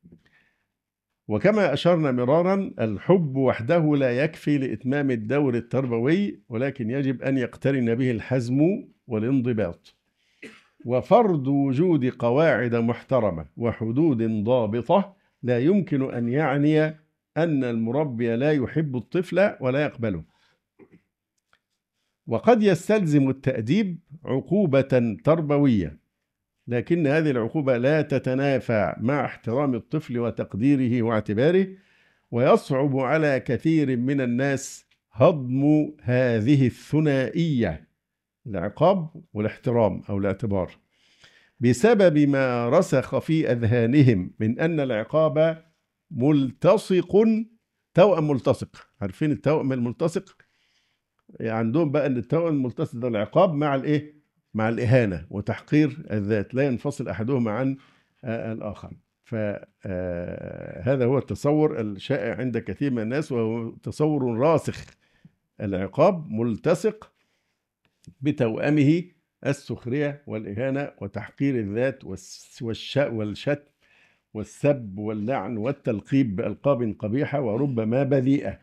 وكما أشرنا مرارا، الحب وحده لا يكفي لإتمام الدور التربوي، ولكن يجب أن يقترن به الحزم والانضباط. وفرض وجود قواعد محترمة وحدود ضابطة لا يمكن أن يعني أن المربي لا يحب الطفل ولا يقبله. وقد يستلزم التأديب عقوبة تربوية، لكن هذه العقوبة لا تتنافى مع احترام الطفل وتقديره واعتباره، ويصعب على كثير من الناس هضم هذه الثنائية، العقاب والاحترام أو الاعتبار، بسبب ما رسخ في أذهانهم من أن العقاب ملتصق، توأم ملتصق. عارفين التوأم الملتصق؟ عندهم بقى أن التوأم الملتصق ده العقاب مع الإيه؟ مع الإهانة وتحقير الذات، لا ينفصل أحدهما عن الآخر. فهذا هو التصور الشائع عند كثير من الناس، وهو تصور راسخ: العقاب ملتصق بتوأمه السخرية والإهانة وتحقير الذات والشتم والسب واللعن والتلقيب بألقاب قبيحة وربما بذيئة.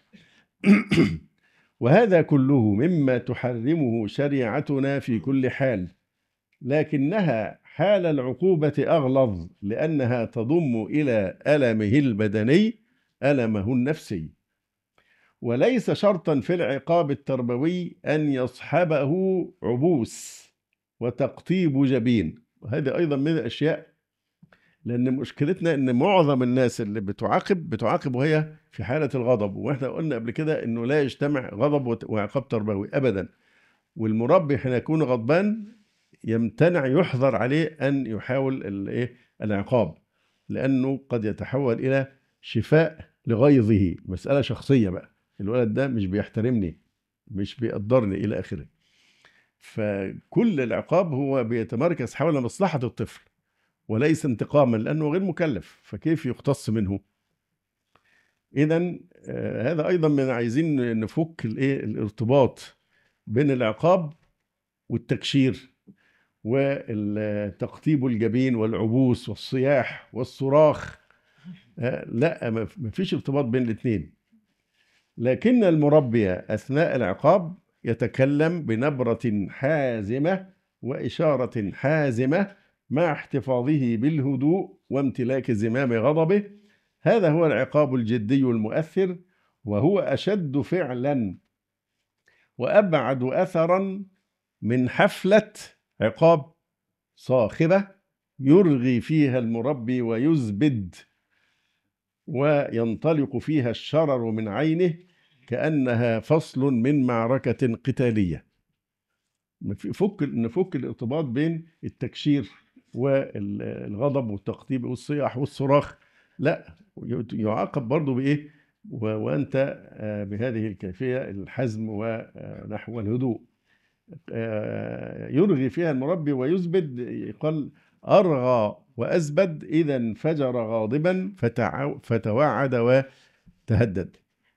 وهذا كله مما تحرمه شريعتنا في كل حال، لكنها حال العقوبة أغلظ، لأنها تضم إلى ألمه البدني ألمه النفسي. وليس شرطا في العقاب التربوي أن يصحبه عبوس وتقطيب جبين، وهذا أيضا من الأشياء، لأن مشكلتنا أن معظم الناس اللي بتعاقب وهي في حالة الغضب، وإحنا قلنا قبل كده أنه لا يجتمع غضب وعقاب تربوي أبدا. والمربي حين يكون غضبان يمتنع، يحظر عليه أن يحاول العقاب، لأنه قد يتحول إلى شفاء لغيظه، مسألة شخصية بقى، الولد ده مش بيحترمني، مش بيقدرني إلى آخره. فكل العقاب هو بيتمركز حول مصلحة الطفل وليس انتقاما، لأنه غير مكلف، فكيف يقتص منه؟ إذن هذا أيضا من عايزين نفك الارتباط بين العقاب والتكشير والتقطيب الجبين والعبوس والصياح والصراخ. لا، ما فيش ارتباط بين الاثنين. لكن المربي أثناء العقاب يتكلم بنبرة حازمة وإشارة حازمة مع احتفاظه بالهدوء وامتلاك زمام غضبه. هذا هو العقاب الجدي المؤثر، وهو أشد فعلا وأبعد أثرا من حفلة عقاب صاخبة يرغي فيها المربي ويزبد وينطلق فيها الشرر من عينه كأنها فصل من معركة قتالية. نفك الارتباط بين التكشير والغضب والتقطيب والصياح والصراخ. لا، يعاقب برضه بإيه؟ وأنت بهذه الكيفية، الحزم ونحو الهدوء. يرغي فيها المربي ويزبد، يقال أرغى وأزبد إذا انفجر غاضبا فتوعد وتهدد.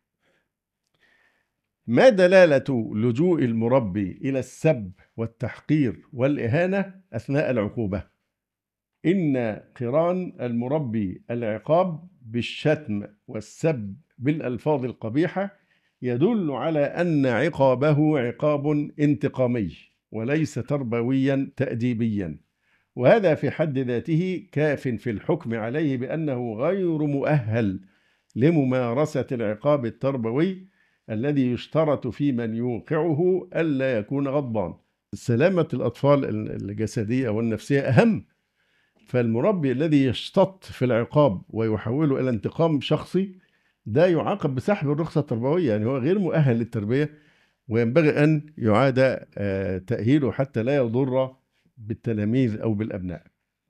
ما دلالة لجوء المربي إلى السب والتحقير والإهانة أثناء العقوبة؟ إن قران المربي العقاب بالشتم والسب بالألفاظ القبيحة يدل على أن عقابه عقاب انتقامي وليس تربويا تأديبيا، وهذا في حد ذاته كاف في الحكم عليه بأنه غير مؤهل لممارسة العقاب التربوي الذي يشترط في من يوقعه ألا يكون غضبان. سلامة الأطفال الجسدية والنفسية أهم، فالمربي الذي يشتط في العقاب ويحوله إلى انتقام شخصي ده يعاقب بسحب الرخصة التربوية، يعني هو غير مؤهل للتربية، وينبغي أن يعاد تأهيله حتى لا يضر بالتلاميذ أو بالأبناء.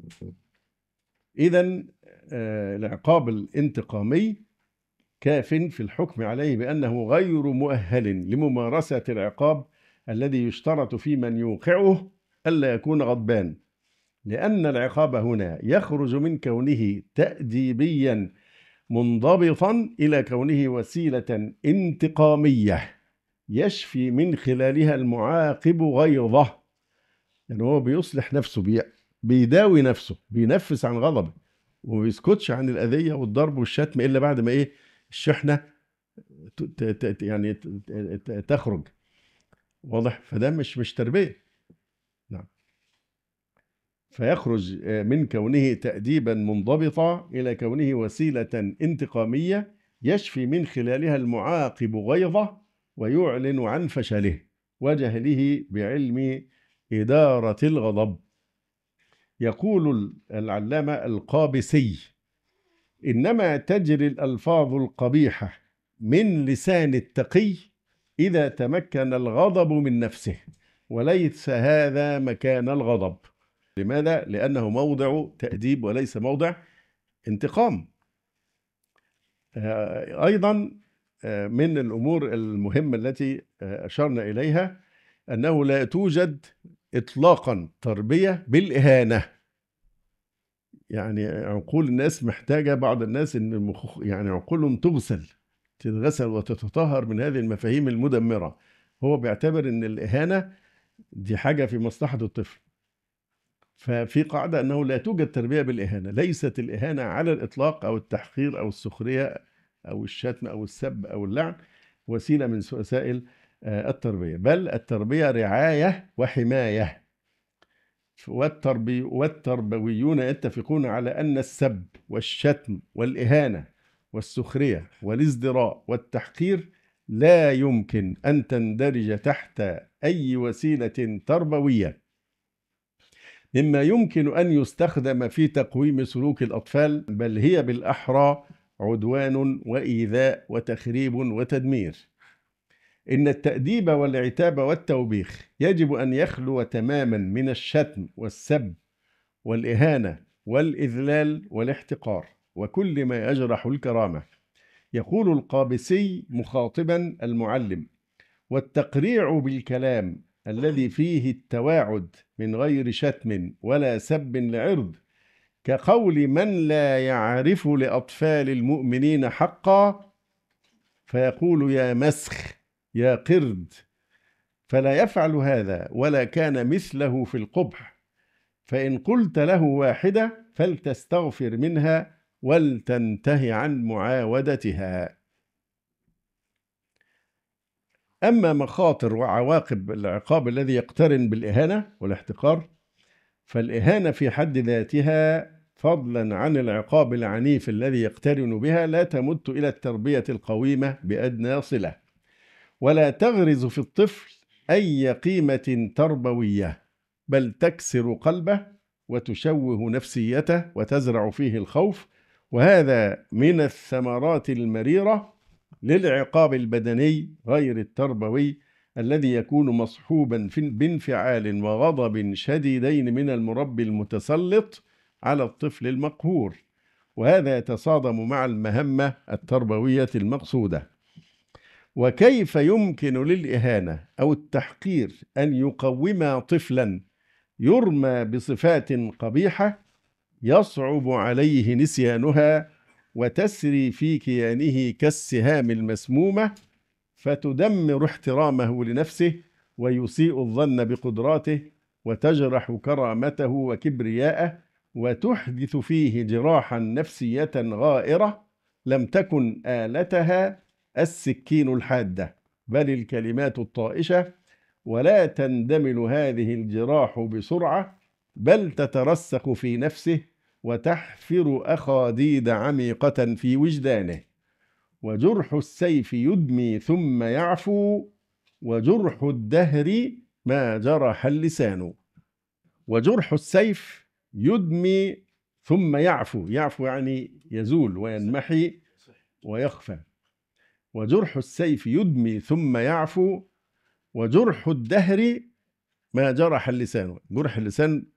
إذن العقاب الانتقامي كاف في الحكم عليه بأنه غير مؤهل لممارسة العقاب الذي يشترط في من يوقعه ألا يكون غضبان، لأن العقاب هنا يخرج من كونه تأديبيا منضبطا إلى كونه وسيلة انتقامية يشفي من خلالها المعاقب غيظه. يعني هو بيصلح نفسه، بيداوي نفسه، بينفس عن غضبه، وما بيسكتش عن الأذية والضرب والشتم إلا بعد ما الشحنة يعني تخرج. واضح؟ فده مش تربية. نعم. فيخرج من كونه تأديبا منضبطا إلى كونه وسيلة انتقامية يشفي من خلالها المعاقب غيظه ويعلن عن فشله وجهله بعلم إدارة الغضب. يقول العلامة القابسي: إنما تجري الألفاظ القبيحة من لسان التقي إذا تمكن الغضب من نفسه، وليس هذا مكان الغضب. لماذا؟ لأنه موضع تأديب وليس موضع انتقام. أيضا من الأمور المهمة التي أشرنا إليها أنه لا توجد إطلاقا تربية بالإهانة. يعني عقول الناس محتاجة، بعض الناس إن يعني عقولهم تتغسل وتتطهر من هذه المفاهيم المدمرة. هو بيعتبر إن الإهانة دي حاجة في مصلحة الطفل، ففي قاعدة أنه لا توجد تربية بالإهانة. ليست الإهانة على الإطلاق أو التحقير أو السخرية أو الشتم أو السب أو اللعن وسيلة من وسائل التربية، بل التربية رعاية وحماية. والتربويون يتفقون على أن السب والشتم والإهانة والسخرية والازدراء والتحقير لا يمكن أن تندرج تحت أي وسيلة تربوية مما يمكن أن يستخدم في تقويم سلوك الأطفال، بل هي بالأحرى عدوان وإيذاء وتخريب وتدمير. إن التأديب والعتاب والتوبيخ يجب أن يخلو تماما من الشتم والسب والإهانة والإذلال والاحتقار وكل ما يجرح الكرامة. يقول القابسي مخاطبا المعلم: والتقريع بالكلام الذي فيه التواعد من غير شتم ولا سب لعرض كقول من لا يعرف لأطفال المؤمنين حقا فيقول يا مسخ يا قرد، فلا يفعل هذا ولا كان مثله في القبح. فإن قلت له واحدة فلتستغفر منها ولتنتهي عن معاودتها. أما مخاطر وعواقب العقاب الذي يقترن بالإهانة والاحتقار، فالإهانة في حد ذاتها فضلا عن العقاب العنيف الذي يقترن بها لا تمت إلى التربية القويمة بأدنى صلة، ولا تغرز في الطفل أي قيمة تربوية، بل تكسر قلبه وتشوه نفسيته وتزرع فيه الخوف. وهذا من الثمرات المريرة للعقاب البدني غير التربوي الذي يكون مصحوبا بانفعال وغضب شديدين من المربي المتسلط على الطفل المقهور، وهذا يتصادم مع المهمة التربوية المقصودة. وكيف يمكن للإهانة أو التحقير أن يقوم طفلا يرمى بصفات قبيحة يصعب عليه نسيانها وتسري في كيانه كالسهام المسمومة، فتدمر احترامه لنفسه ويسيء الظن بقدراته وتجرح كرامته وكبرياءه، وتحدث فيه جراحا نفسية غائرة لم تكن آلتها السكين الحادة بل الكلمات الطائشة، ولا تندمل هذه الجراح بسرعة بل تترسخ في نفسه وتحفر أخاديد عميقة في وجدانه. وجرح السيف يدمي ثم يعفو، وجرح الدهر ما جرح اللسان. وجرح السيف يدمي ثم يعفو، يعفو يعني يزول وينمحي ويخفى. وجرح السيف يدمي ثم يعفو، وجرح الدهر ما جرح اللسان، جرح اللسان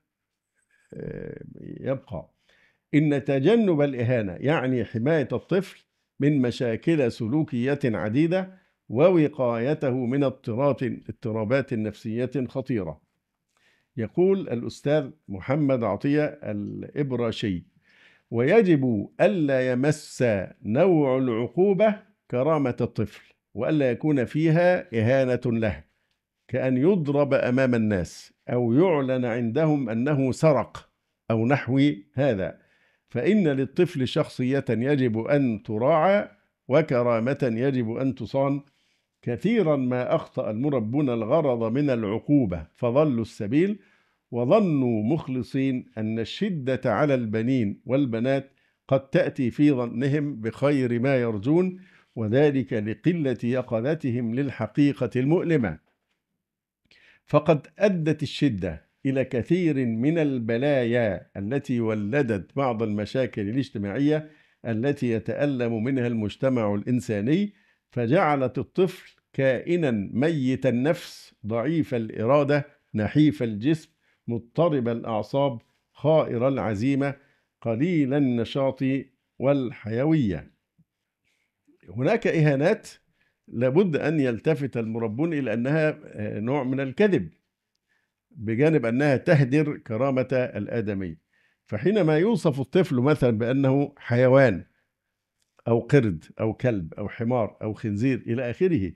يبقى. إن تجنب الإهانة يعني حماية الطفل من مشاكل سلوكية عديدة ووقايته من اضطرابات نفسية خطيرة. يقول الأستاذ محمد عطية الإبراشي: ويجب ألا يمس نوع العقوبة كرامة الطفل، وألا يكون فيها إهانة له، كأن يضرب أمام الناس أو يعلن عندهم أنه سرق أو نحو هذا، فإن للطفل شخصية يجب أن تراعى وكرامة يجب أن تصان. كثيرا ما أخطأ المربون الغرض من العقوبة فضلوا السبيل، وظنوا مخلصين أن الشدة على البنين والبنات قد تأتي في ظنهم بخير ما يرجون، وذلك لقلة يقظتهم للحقيقة المؤلمة. فقد أدت الشدة إلى كثير من البلايا التي ولدت بعض المشاكل الاجتماعية التي يتألم منها المجتمع الإنساني، فجعلت الطفل كائنا ميت النفس ضعيف الإرادة نحيف الجسم مضطرب الأعصاب خائر العزيمة قليل النشاط والحيوية. هناك إهانات لابد أن يلتفت المربون إلى أنها نوع من الكذب بجانب أنها تهدر كرامة الآدمي. فحينما يوصف الطفل مثلا بأنه حيوان أو قرد أو كلب أو حمار أو خنزير إلى آخره،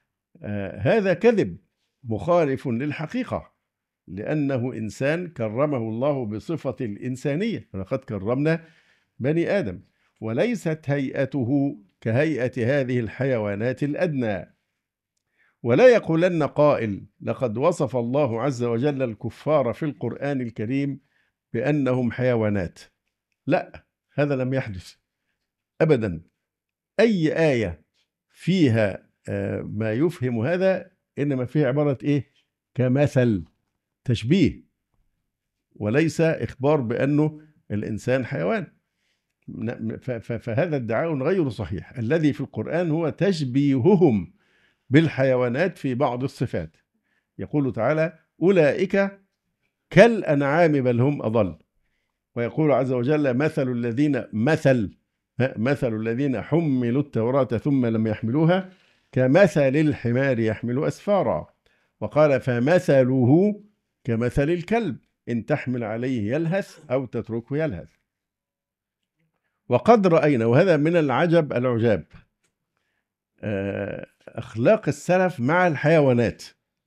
هذا كذب مخالف للحقيقة، لأنه إنسان كرمه الله بصفة الإنسانية، لقد كرمنا بني آدم، وليست هيئته كهيئة هذه الحيوانات الأدنى. ولا يقولن قائل لقد وصف الله عز وجل الكفار في القرآن الكريم بأنهم حيوانات. لا، هذا لم يحدث أبدا. أي آية فيها ما يفهم هذا إنما فيها عبارة إيه؟ كمثل، تشبيه، وليس إخبار بأنه الإنسان حيوان. فهذا ادعاء غير صحيح. الذي في القرآن هو تشبيههم بالحيوانات في بعض الصفات. يقول تعالى: أولئك كالأنعام بل هم أضل. ويقول عز وجل: مثل الذين حملوا التوراة ثم لم يحملوها كمثل الحمار يحمل أسفارا. وقال: فمثله كمثل الكلب إن تحمل عليه يلهث أو تتركه يلهث. وقد رأينا، وهذا من العجب العجاب، أخلاق السلف مع الحيوانات،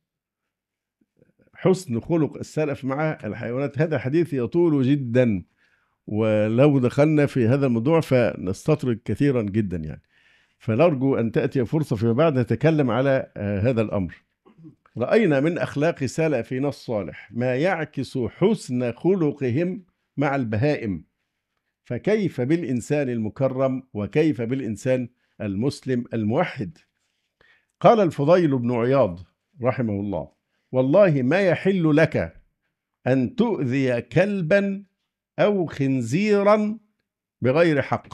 حسن خلق السلف مع الحيوانات. هذا حديث يطول جدا، ولو دخلنا في هذا الموضوع فنستطرد كثيرا جدا يعني، فنرجو أن تأتي فرصة فيما بعد نتكلم على هذا الأمر. رأينا من أخلاق سلفنا الصالح ما يعكس حسن خلقهم مع البهائم، فكيف بالإنسان المكرم وكيف بالإنسان المسلم الموحد؟ قال الفضيل بن عياض رحمه الله: والله ما يحل لك أن تؤذي كلبا أو خنزيرا بغير حق،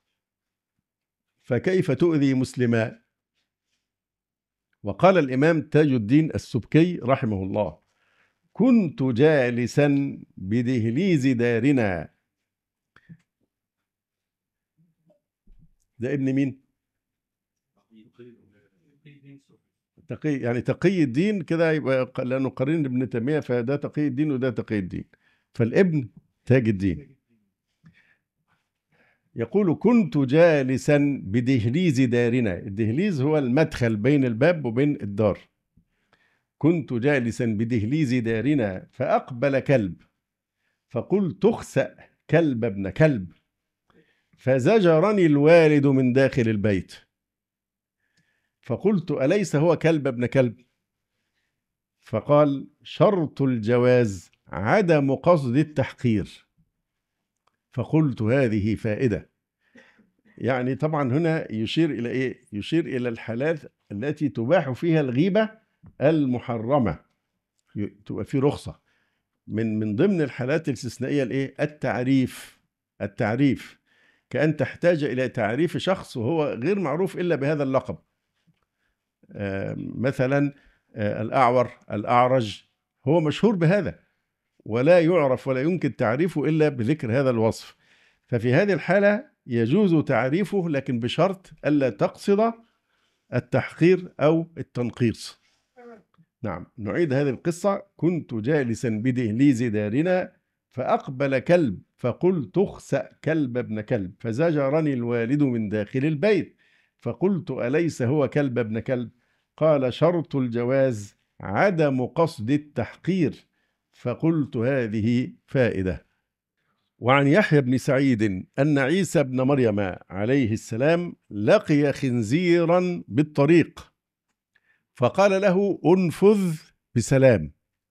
فكيف تؤذي مسلما؟ وقال الإمام تاج الدين السبكي رحمه الله: كنت جالسا بدهليز دارنا. ده ابن مين؟ تقي الدين كده، يبقى لأنه قرين ابن تيمية، فده تقي الدين وده تقي الدين، فالابن تاج الدين. يقول: كنت جالسا بدهليز دارنا. الدهليز هو المدخل بين الباب وبين الدار. كنت جالسا بدهليز دارنا فأقبل كلب، فقلت: اخسأ كلب ابن كلب، فزجرني الوالد من داخل البيت، فقلت: أليس هو كلب ابن كلب؟ فقال: شرط الجواز عدم قصد التحقير. فقلت: هذه فائدة. يعني طبعا هنا يشير إلى إيه؟ يشير إلى الحالات التي تباح فيها الغيبة المحرمة، تبقى في رخصة. من ضمن الحالات الاستثنائية الإيه؟ التعريف، كأن تحتاج إلى تعريف شخص وهو غير معروف إلا بهذا اللقب. مثلا الأعور، الأعرج، هو مشهور بهذا ولا يعرف ولا يمكن تعريفه إلا بذكر هذا الوصف، ففي هذه الحالة يجوز تعريفه، لكن بشرط ألا تقصد التحقير أو التنقيص. نعم، نعيد هذه القصة: كنت جالسا بدهليز دارنا فأقبل كلب، فقلت: اخسأ كلب ابن كلب، فزجرني الوالد من داخل البيت، فقلت: أليس هو كلب ابن كلب؟ قال: شرط الجواز عدم قصد التحقير، فقلت: هذه فائدة. وعن يحيى بن سعيد أن عيسى بن مريم عليه السلام لقي خنزيرا بالطريق، فقال له: انفذ بسلام،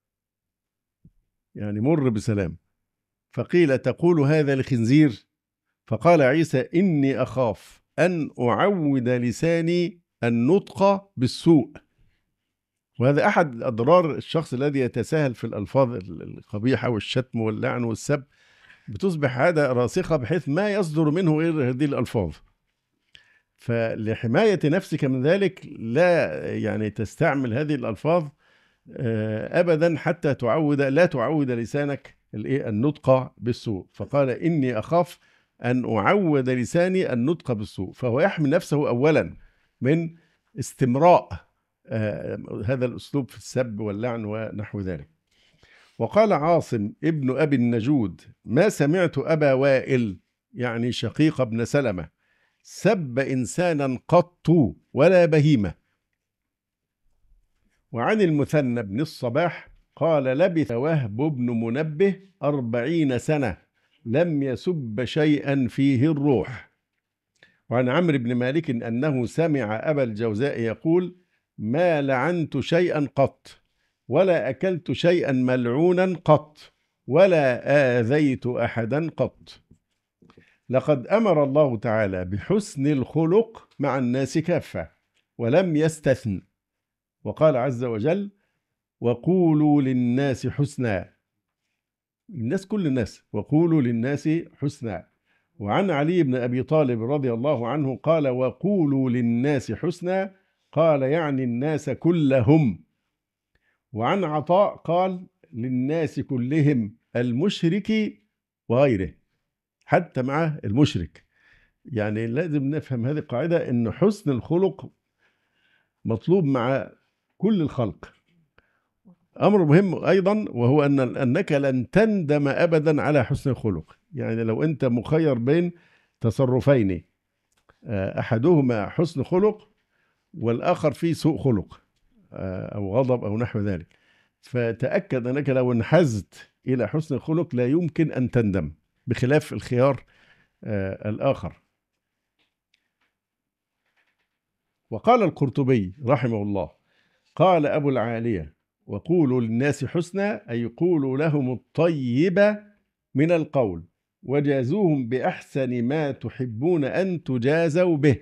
يعني مر بسلام. فقيل: تقول هذا لخنزير؟ فقال عيسى: إني أخاف أن أعود لساني النطق بالسوء. وهذا أحد أضرار الشخص الذي يتساهل في الألفاظ القبيحة والشتم واللعن والسب، بتصبح عادة راسخة بحيث ما يصدر منه غير هذه الألفاظ. فلحماية نفسك من ذلك لا يعني تستعمل هذه الألفاظ أبدا حتى لا تعود لسانك النطق بالسوء. فقال: إني أخاف أن أعود لساني النطق بالسوء، فهو يحمي نفسه أولا من استمراء هذا الأسلوب في السب واللعن ونحو ذلك. وقال عاصم ابن أبي النجود: ما سمعت أبا وائل، يعني شقيق ابن سلمة، سب إنسانا قط ولا بهيمة. وعن المثنى بن الصباح قال: لبث وهب بن منبه 40 سنة لم يسب شيئا فيه الروح. وعن عمرو بن مالك أنه سمع أبا الجوزاء يقول: ما لعنت شيئا قط، ولا أكلت شيئا ملعونا قط، ولا آذيت أحدا قط. لقد أمر الله تعالى بحسن الخلق مع الناس كافة ولم يستثن، وقال عز وجل: وقولوا للناس حسنا. الناس كل الناس، وقولوا للناس حسنا. وعن علي بن أبي طالب رضي الله عنه قال: وقولوا للناس حسنا، قال يعني الناس كلهم. وعن عطاء قال: للناس كلهم، المشرك وغيره، حتى مع المشرك. يعني لازم نفهم هذه القاعدة، أن حسن الخلق مطلوب مع كل الخلق. أمر مهم أيضا، وهو أنك لن تندم أبدا على حسن الخلق. يعني لو أنت مخير بين تصرفين، أحدهما حسن خلق والآخر فيه سوء خلق أو غضب أو نحو ذلك. فتأكد أنك لو انحازت إلى حسن الخلق لا يمكن أن تندم، بخلاف الخيار الآخر. وقال القرطبي رحمه الله: قال أبو العالية: وقولوا للناس حسنا، أي قولوا لهم الطيب من القول، وجازوهم بأحسن ما تحبون أن تجازوا به.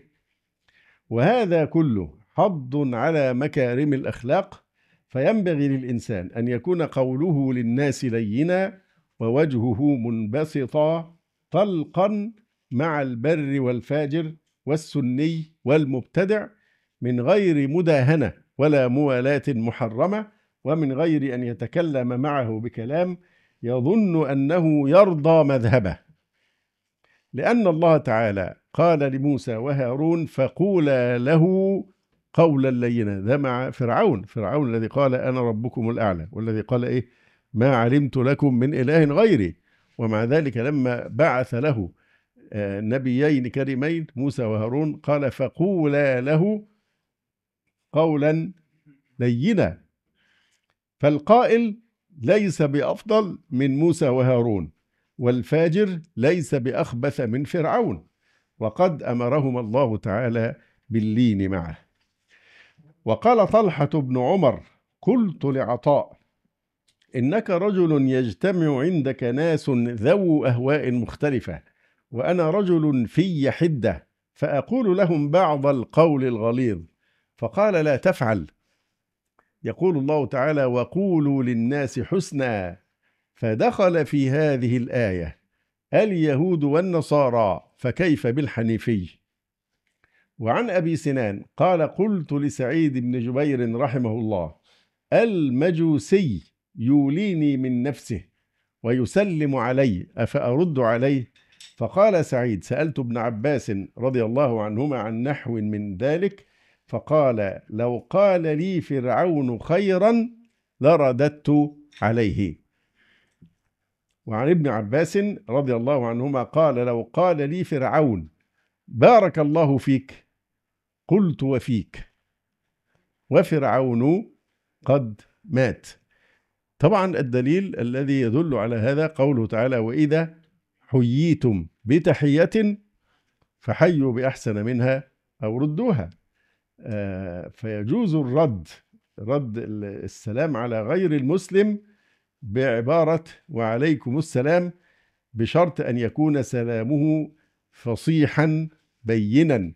وهذا كله حض على مكارم الأخلاق، فينبغي للإنسان أن يكون قوله للناس لينا ووجهه منبسطا طلقا مع البر والفاجر والسني والمبتدع، من غير مداهنة ولا موالاة محرمة، ومن غير أن يتكلم معه بكلام يظن أنه يرضى مذهبه، لأن الله تعالى قال لموسى وهارون: فقولا له قولا لينا. ده مع فرعون الذي قال أنا ربكم الأعلى، والذي قال إيه؟ ما علمت لكم من إله غيري. ومع ذلك لما بعث له نبيين كريمين موسى وهارون قال: فقولا له قولا لينا. فالقائل ليس بأفضل من موسى وهارون، والفاجر ليس بأخبث من فرعون، وقد أمرهما الله تعالى باللين معه. وقال طلحة بن عمر: قلت لعطاء: إنك رجل يجتمع عندك ناس ذو أهواء مختلفة، وأنا رجل في حدة، فأقول لهم بعض القول الغليظ. فقال: لا تفعل، يقول الله تعالى: وقولوا للناس حسنا. فدخل في هذه الآية اليهود والنصارى، فكيف بالحنيفي. وعن أبي سنان قال: قلت لسعيد بن جبير رحمه الله: المجوسي يوليني من نفسه ويسلم علي، أفأرد عليه؟ فقال سعيد: سألت ابن عباس رضي الله عنهما عن نحو من ذلك، فقال: لو قال لي فرعون خيرا لرددت عليه. وعن ابن عباس رضي الله عنهما قال: لو قال لي فرعون بارك الله فيك قلت وفيك، وفرعون قد مات. طبعا الدليل الذي يدل على هذا قوله تعالى: وإذا حييتم بتحية فحيوا بأحسن منها أو ردوها. فيجوز رد السلام على غير المسلم بعبارة وعليكم السلام، بشرط أن يكون سلامه فصيحا بينا،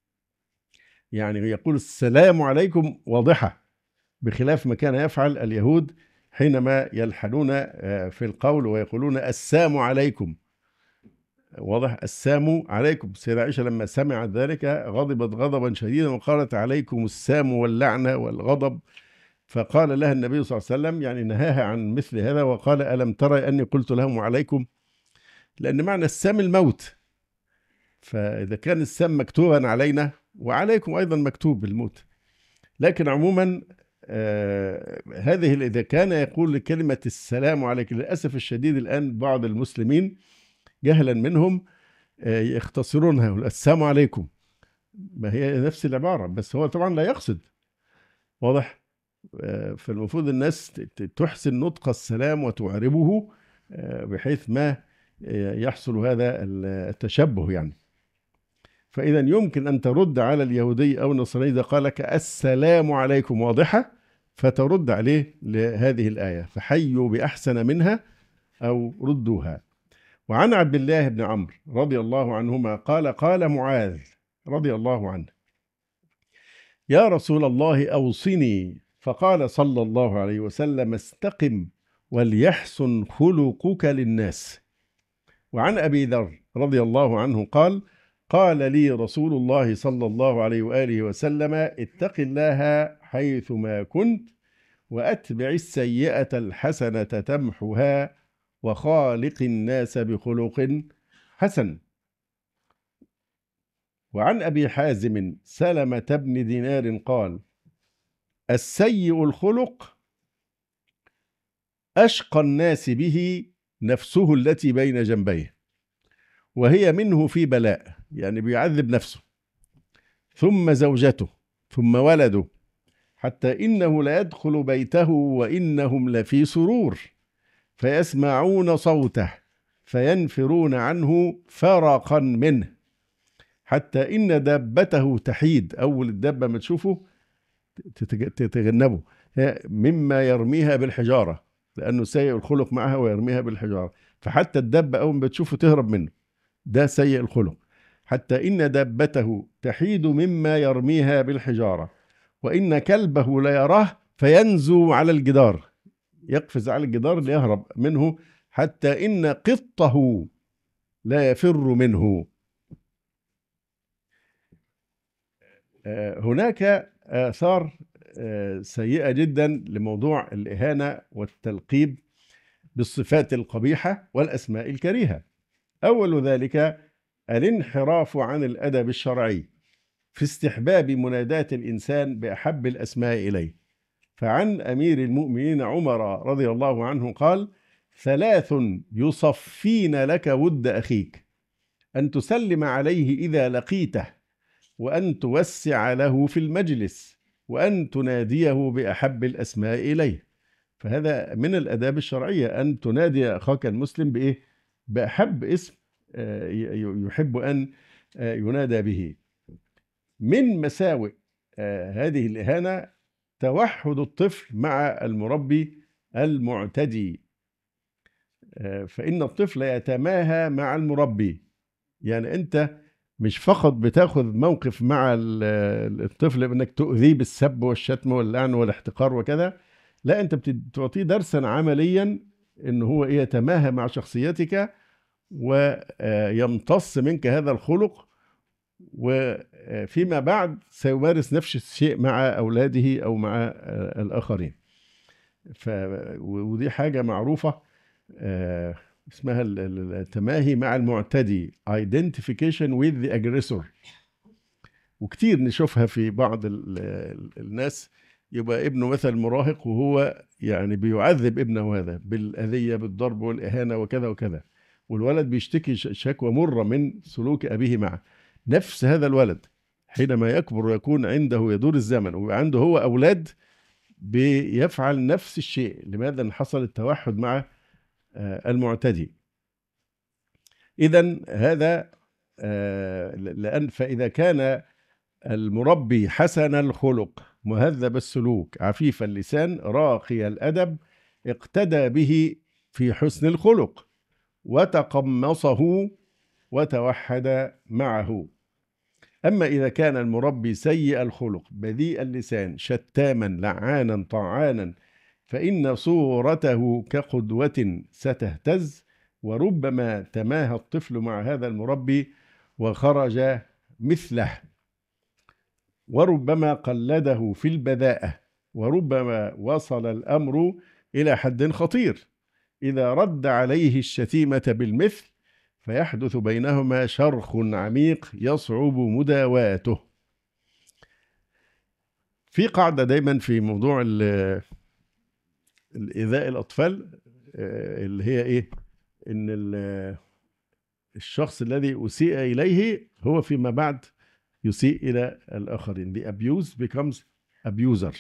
يعني يقول السلام عليكم واضحة، بخلاف ما كان يفعل اليهود حينما يلحنون في القول ويقولون السام عليكم. واضح؟ السام عليكم. سيدة عائشة لما سمعت ذلك غضبت غضبا شديدا وقالت: عليكم السام واللعنة والغضب. فقال لها النبي صلى الله عليه وسلم، يعني نهاها عن مثل هذا، وقال: ألم ترى أني قلت لهم عليكم؟ لأن معنى السام الموت، فإذا كان السام مكتوبا علينا وعليكم أيضا مكتوب الموت. لكن عموما هذه إذا كان يقول كلمة السلام عليك، للأسف الشديد الآن بعض المسلمين جهلا منهم يختصرونها: السلام عليكم، ما هي نفس العبارة، بس هو طبعا لا يقصد. واضح؟ فالمفروض الناس تحسن نطق السلام وتعربه بحيث ما يحصل هذا التشبه يعني. فإذا يمكن أن ترد على اليهودي أو النصراني إذا قال لك السلام عليكم واضحة، فترد عليه لهذه الآية: فحيوا بأحسن منها أو ردوها. وعن عبد الله بن عمرو رضي الله عنهما قال: قال معاذ رضي الله عنه: يا رسول الله أوصني. فقال صلى الله عليه وسلم: استقم وليحسن خلقك للناس. وعن أبي ذر رضي الله عنه قال: قال لي رسول الله صلى الله عليه وآله وسلم: اتق الله حيثما كنت، وأتبع السيئة الحسنة تمحها، وخالق الناس بخلق حسن. وعن أبي حازم سلمة بن دينار قال: السيء الخلق أشقى الناس به نفسه التي بين جنبيه، وهي منه في بلاء، يعني بيعذب نفسه، ثم زوجته، ثم ولده، حتى إنه لا يدخل بيته وإنهم لفي سرور، فيسمعون صوته فينفرون عنه فرقا منه، حتى إن دابته تحيد. أول الدابة ما تشوفه تتجنبه، مما يرميها بالحجارة، لأنه سيء الخلق معها ويرميها بالحجارة. فحتى الدابة أول ما بتشوفه تهرب منه، ده سيء الخلق. حتى إن دابته تحيد مما يرميها بالحجارة، وإن كلبه لا يراه فينزو على الجدار، يقفز على الجدار ليهرب منه، حتى إن قطه لا يفر منه. هناك آثار سيئة جدا لموضوع الإهانة والتلقيب بالصفات القبيحة والأسماء الكريهة. أول ذلك الانحراف عن الأدب الشرعي في استحباب مناداة الإنسان بأحب الأسماء إليه. فعن أمير المؤمنين عمر رضي الله عنه قال: 3 يصفين لك ود أخيك، أن تسلم عليه إذا لقيته، وأن توسع له في المجلس، وأن تناديه بأحب الأسماء إليه. فهذا من الآداب الشرعية، أن تنادي أخاك المسلم بإيه؟ بأحب اسم يحب أن ينادى به. من مساوئ هذه الإهانة توحد الطفل مع المربي المعتدي، فإن الطفل يتماهى مع المربي. يعني أنت مش فقط بتاخذ موقف مع الطفل بأنك تؤذيه بالسب والشتم واللعن والاحتقار وكذا، لا، أنت بتعطيه درسا عمليا إن هو يتماهى مع شخصيتك ويمتص منك هذا الخلق، وفيما بعد سيمارس نفس الشيء مع أولاده أو مع الآخرين. ودي حاجة معروفة اسمها التماهي مع المعتدي، identification with the aggressor. وكتير نشوفها في بعض الناس، يبقى ابنه مثل مراهق وهو يعني بيعذب ابنه هذا بالأذية بالضرب والإهانة وكذا وكذا، والولد بيشتكي شكوى مرة من سلوك أبيه معه. نفس هذا الولد حينما يكبر ويكون عنده يدور الزمن وعنده هو أولاد بيفعل نفس الشيء. لماذا؟ حصل التوحد مع المعتدي. إذن هذا لأن فإذا كان المربي حسن الخلق مهذب السلوك عفيف اللسان راقي الأدب، اقتدى به في حسن الخلق وتقمصه وتوحد معه. أما إذا كان المربي سيء الخلق بذيء اللسان شتاما لعانا طعانا، فإن صورته كقدوة ستهتز، وربما تماهى الطفل مع هذا المربي وخرج مثله، وربما قلده في البذاءة، وربما وصل الأمر إلى حد خطير إذا رد عليه الشتيمة بالمثل، فيحدث بينهما شرخ عميق يصعب مداواته. في قاعدة دايما في موضوع الإيذاء الأطفال، اللي هي إيه؟ إن الشخص الذي أسيء إليه هو فيما بعد يسيء إلى الآخرين. The abuse becomes abuser.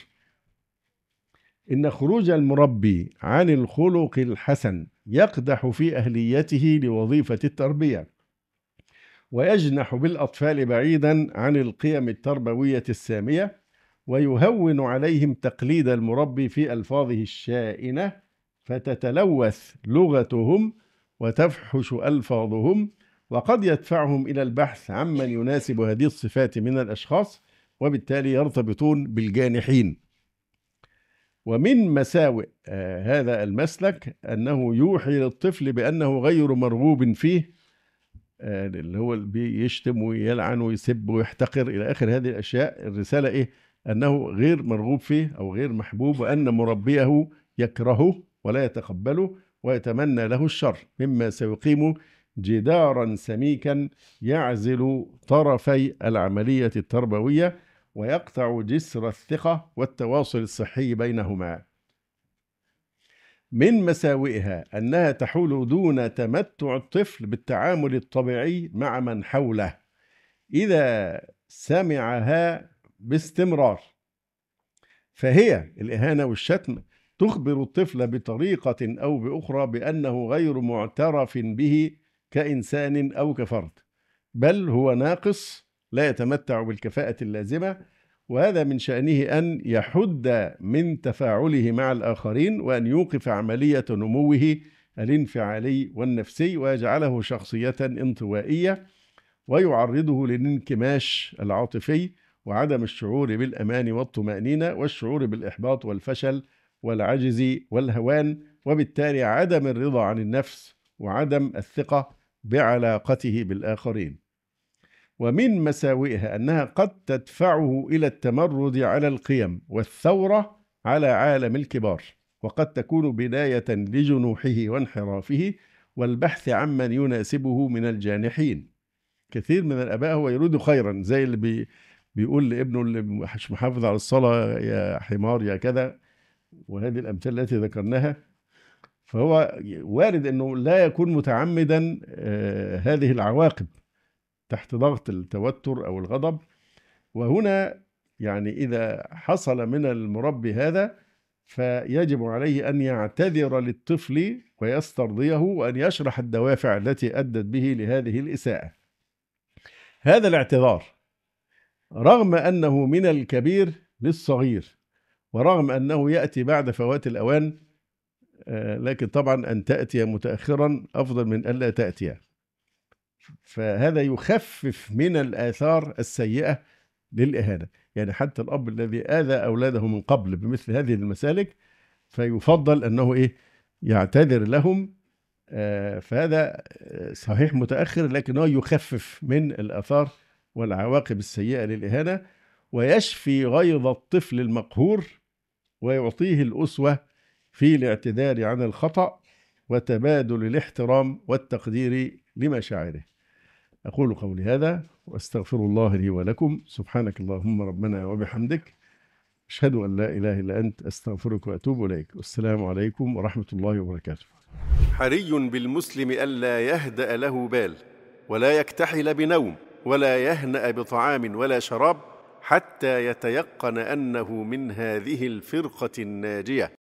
إن خروج المربي عن الخلق الحسن يقدح في أهليته لوظيفة التربية، ويجنح بالأطفال بعيدا عن القيم التربوية السامية، ويهون عليهم تقليد المربي في ألفاظه الشائنة، فتتلوث لغتهم وتفحش ألفاظهم، وقد يدفعهم إلى البحث عمن يناسب هذه الصفات من الأشخاص، وبالتالي يرتبطون بالجانحين. ومن مساوئ هذا المسلك أنه يوحي للطفل بأنه غير مرغوب فيه، اللي هو بيشتم ويلعن ويسب ويحتقر إلى آخر هذه الأشياء. الرسالة إيه؟ أنه غير مرغوب فيه أو غير محبوب، وأن مربيه يكرهه ولا يتقبله ويتمنى له الشر، مما سيقيم جدارا سميكا يعزل طرفي العملية التربوية ويقطع جسر الثقة والتواصل الصحي بينهما. من مساوئها أنها تحول دون تمتع الطفل بالتعامل الطبيعي مع من حوله. إذا سمعها باستمرار. فهي الإهانة والشتم تخبر الطفل بطريقة أو بأخرى بأنه غير معترف به كإنسان أو كفرد، بل هو ناقص لا يتمتع بالكفاءة اللازمة، وهذا من شأنه أن يحد من تفاعله مع الآخرين، وأن يوقف عملية نموه الانفعالي والنفسي، ويجعله شخصية انطوائية، ويعرضه للانكماش العاطفي وعدم الشعور بالأمان والطمأنينة والشعور بالإحباط والفشل والعجز والهوان، وبالتالي عدم الرضا عن النفس وعدم الثقة بعلاقته بالآخرين. ومن مساوئها أنها قد تدفعه إلى التمرد على القيم والثورة على عالم الكبار، وقد تكون بداية لجنوحه وانحرافه والبحث عمن يناسبه من الجانحين. كثير من الآباء هو يريد خيرا، زي اللي بيقول لابنه اللي مش محافظ على الصلاة يا حمار يا كذا، وهذه الأمثال التي ذكرناها. فهو وارد أنه لا يكون متعمدا هذه العواقب تحت ضغط التوتر أو الغضب. وهنا يعني إذا حصل من المربي هذا فيجب عليه أن يعتذر للطفل ويسترضيه، وأن يشرح الدوافع التي أدت به لهذه الإساءة. هذا الاعتذار رغم أنه من الكبير للصغير، ورغم أنه يأتي بعد فوات الأوان، لكن طبعا أن تأتي متأخرا أفضل من ألا تأتي. فهذا يخفف من الآثار السيئة للإهانة. يعني حتى الأب الذي آذى أولاده من قبل بمثل هذه المسالك فيفضل أنه يعتذر لهم. فهذا صحيح متأخر، لكنه يخفف من الآثار والعواقب السيئة للإهانة، ويشفي غيظ الطفل المقهور، ويعطيه الأسوة في الاعتذار عن الخطأ وتبادل الاحترام والتقدير لمشاعره. أقول قولي هذا وأستغفر الله لي ولكم. سبحانك اللهم ربنا وبحمدك، أشهد أن لا إله إلا أنت، أستغفرك وأتوب إليك. والسلام عليكم ورحمة الله وبركاته. حري بالمسلم ألا يهدأ له بال، ولا يكتحل بنوم، ولا يهنأ بطعام ولا شراب، حتى يتيقن أنه من هذه الفرقة الناجية.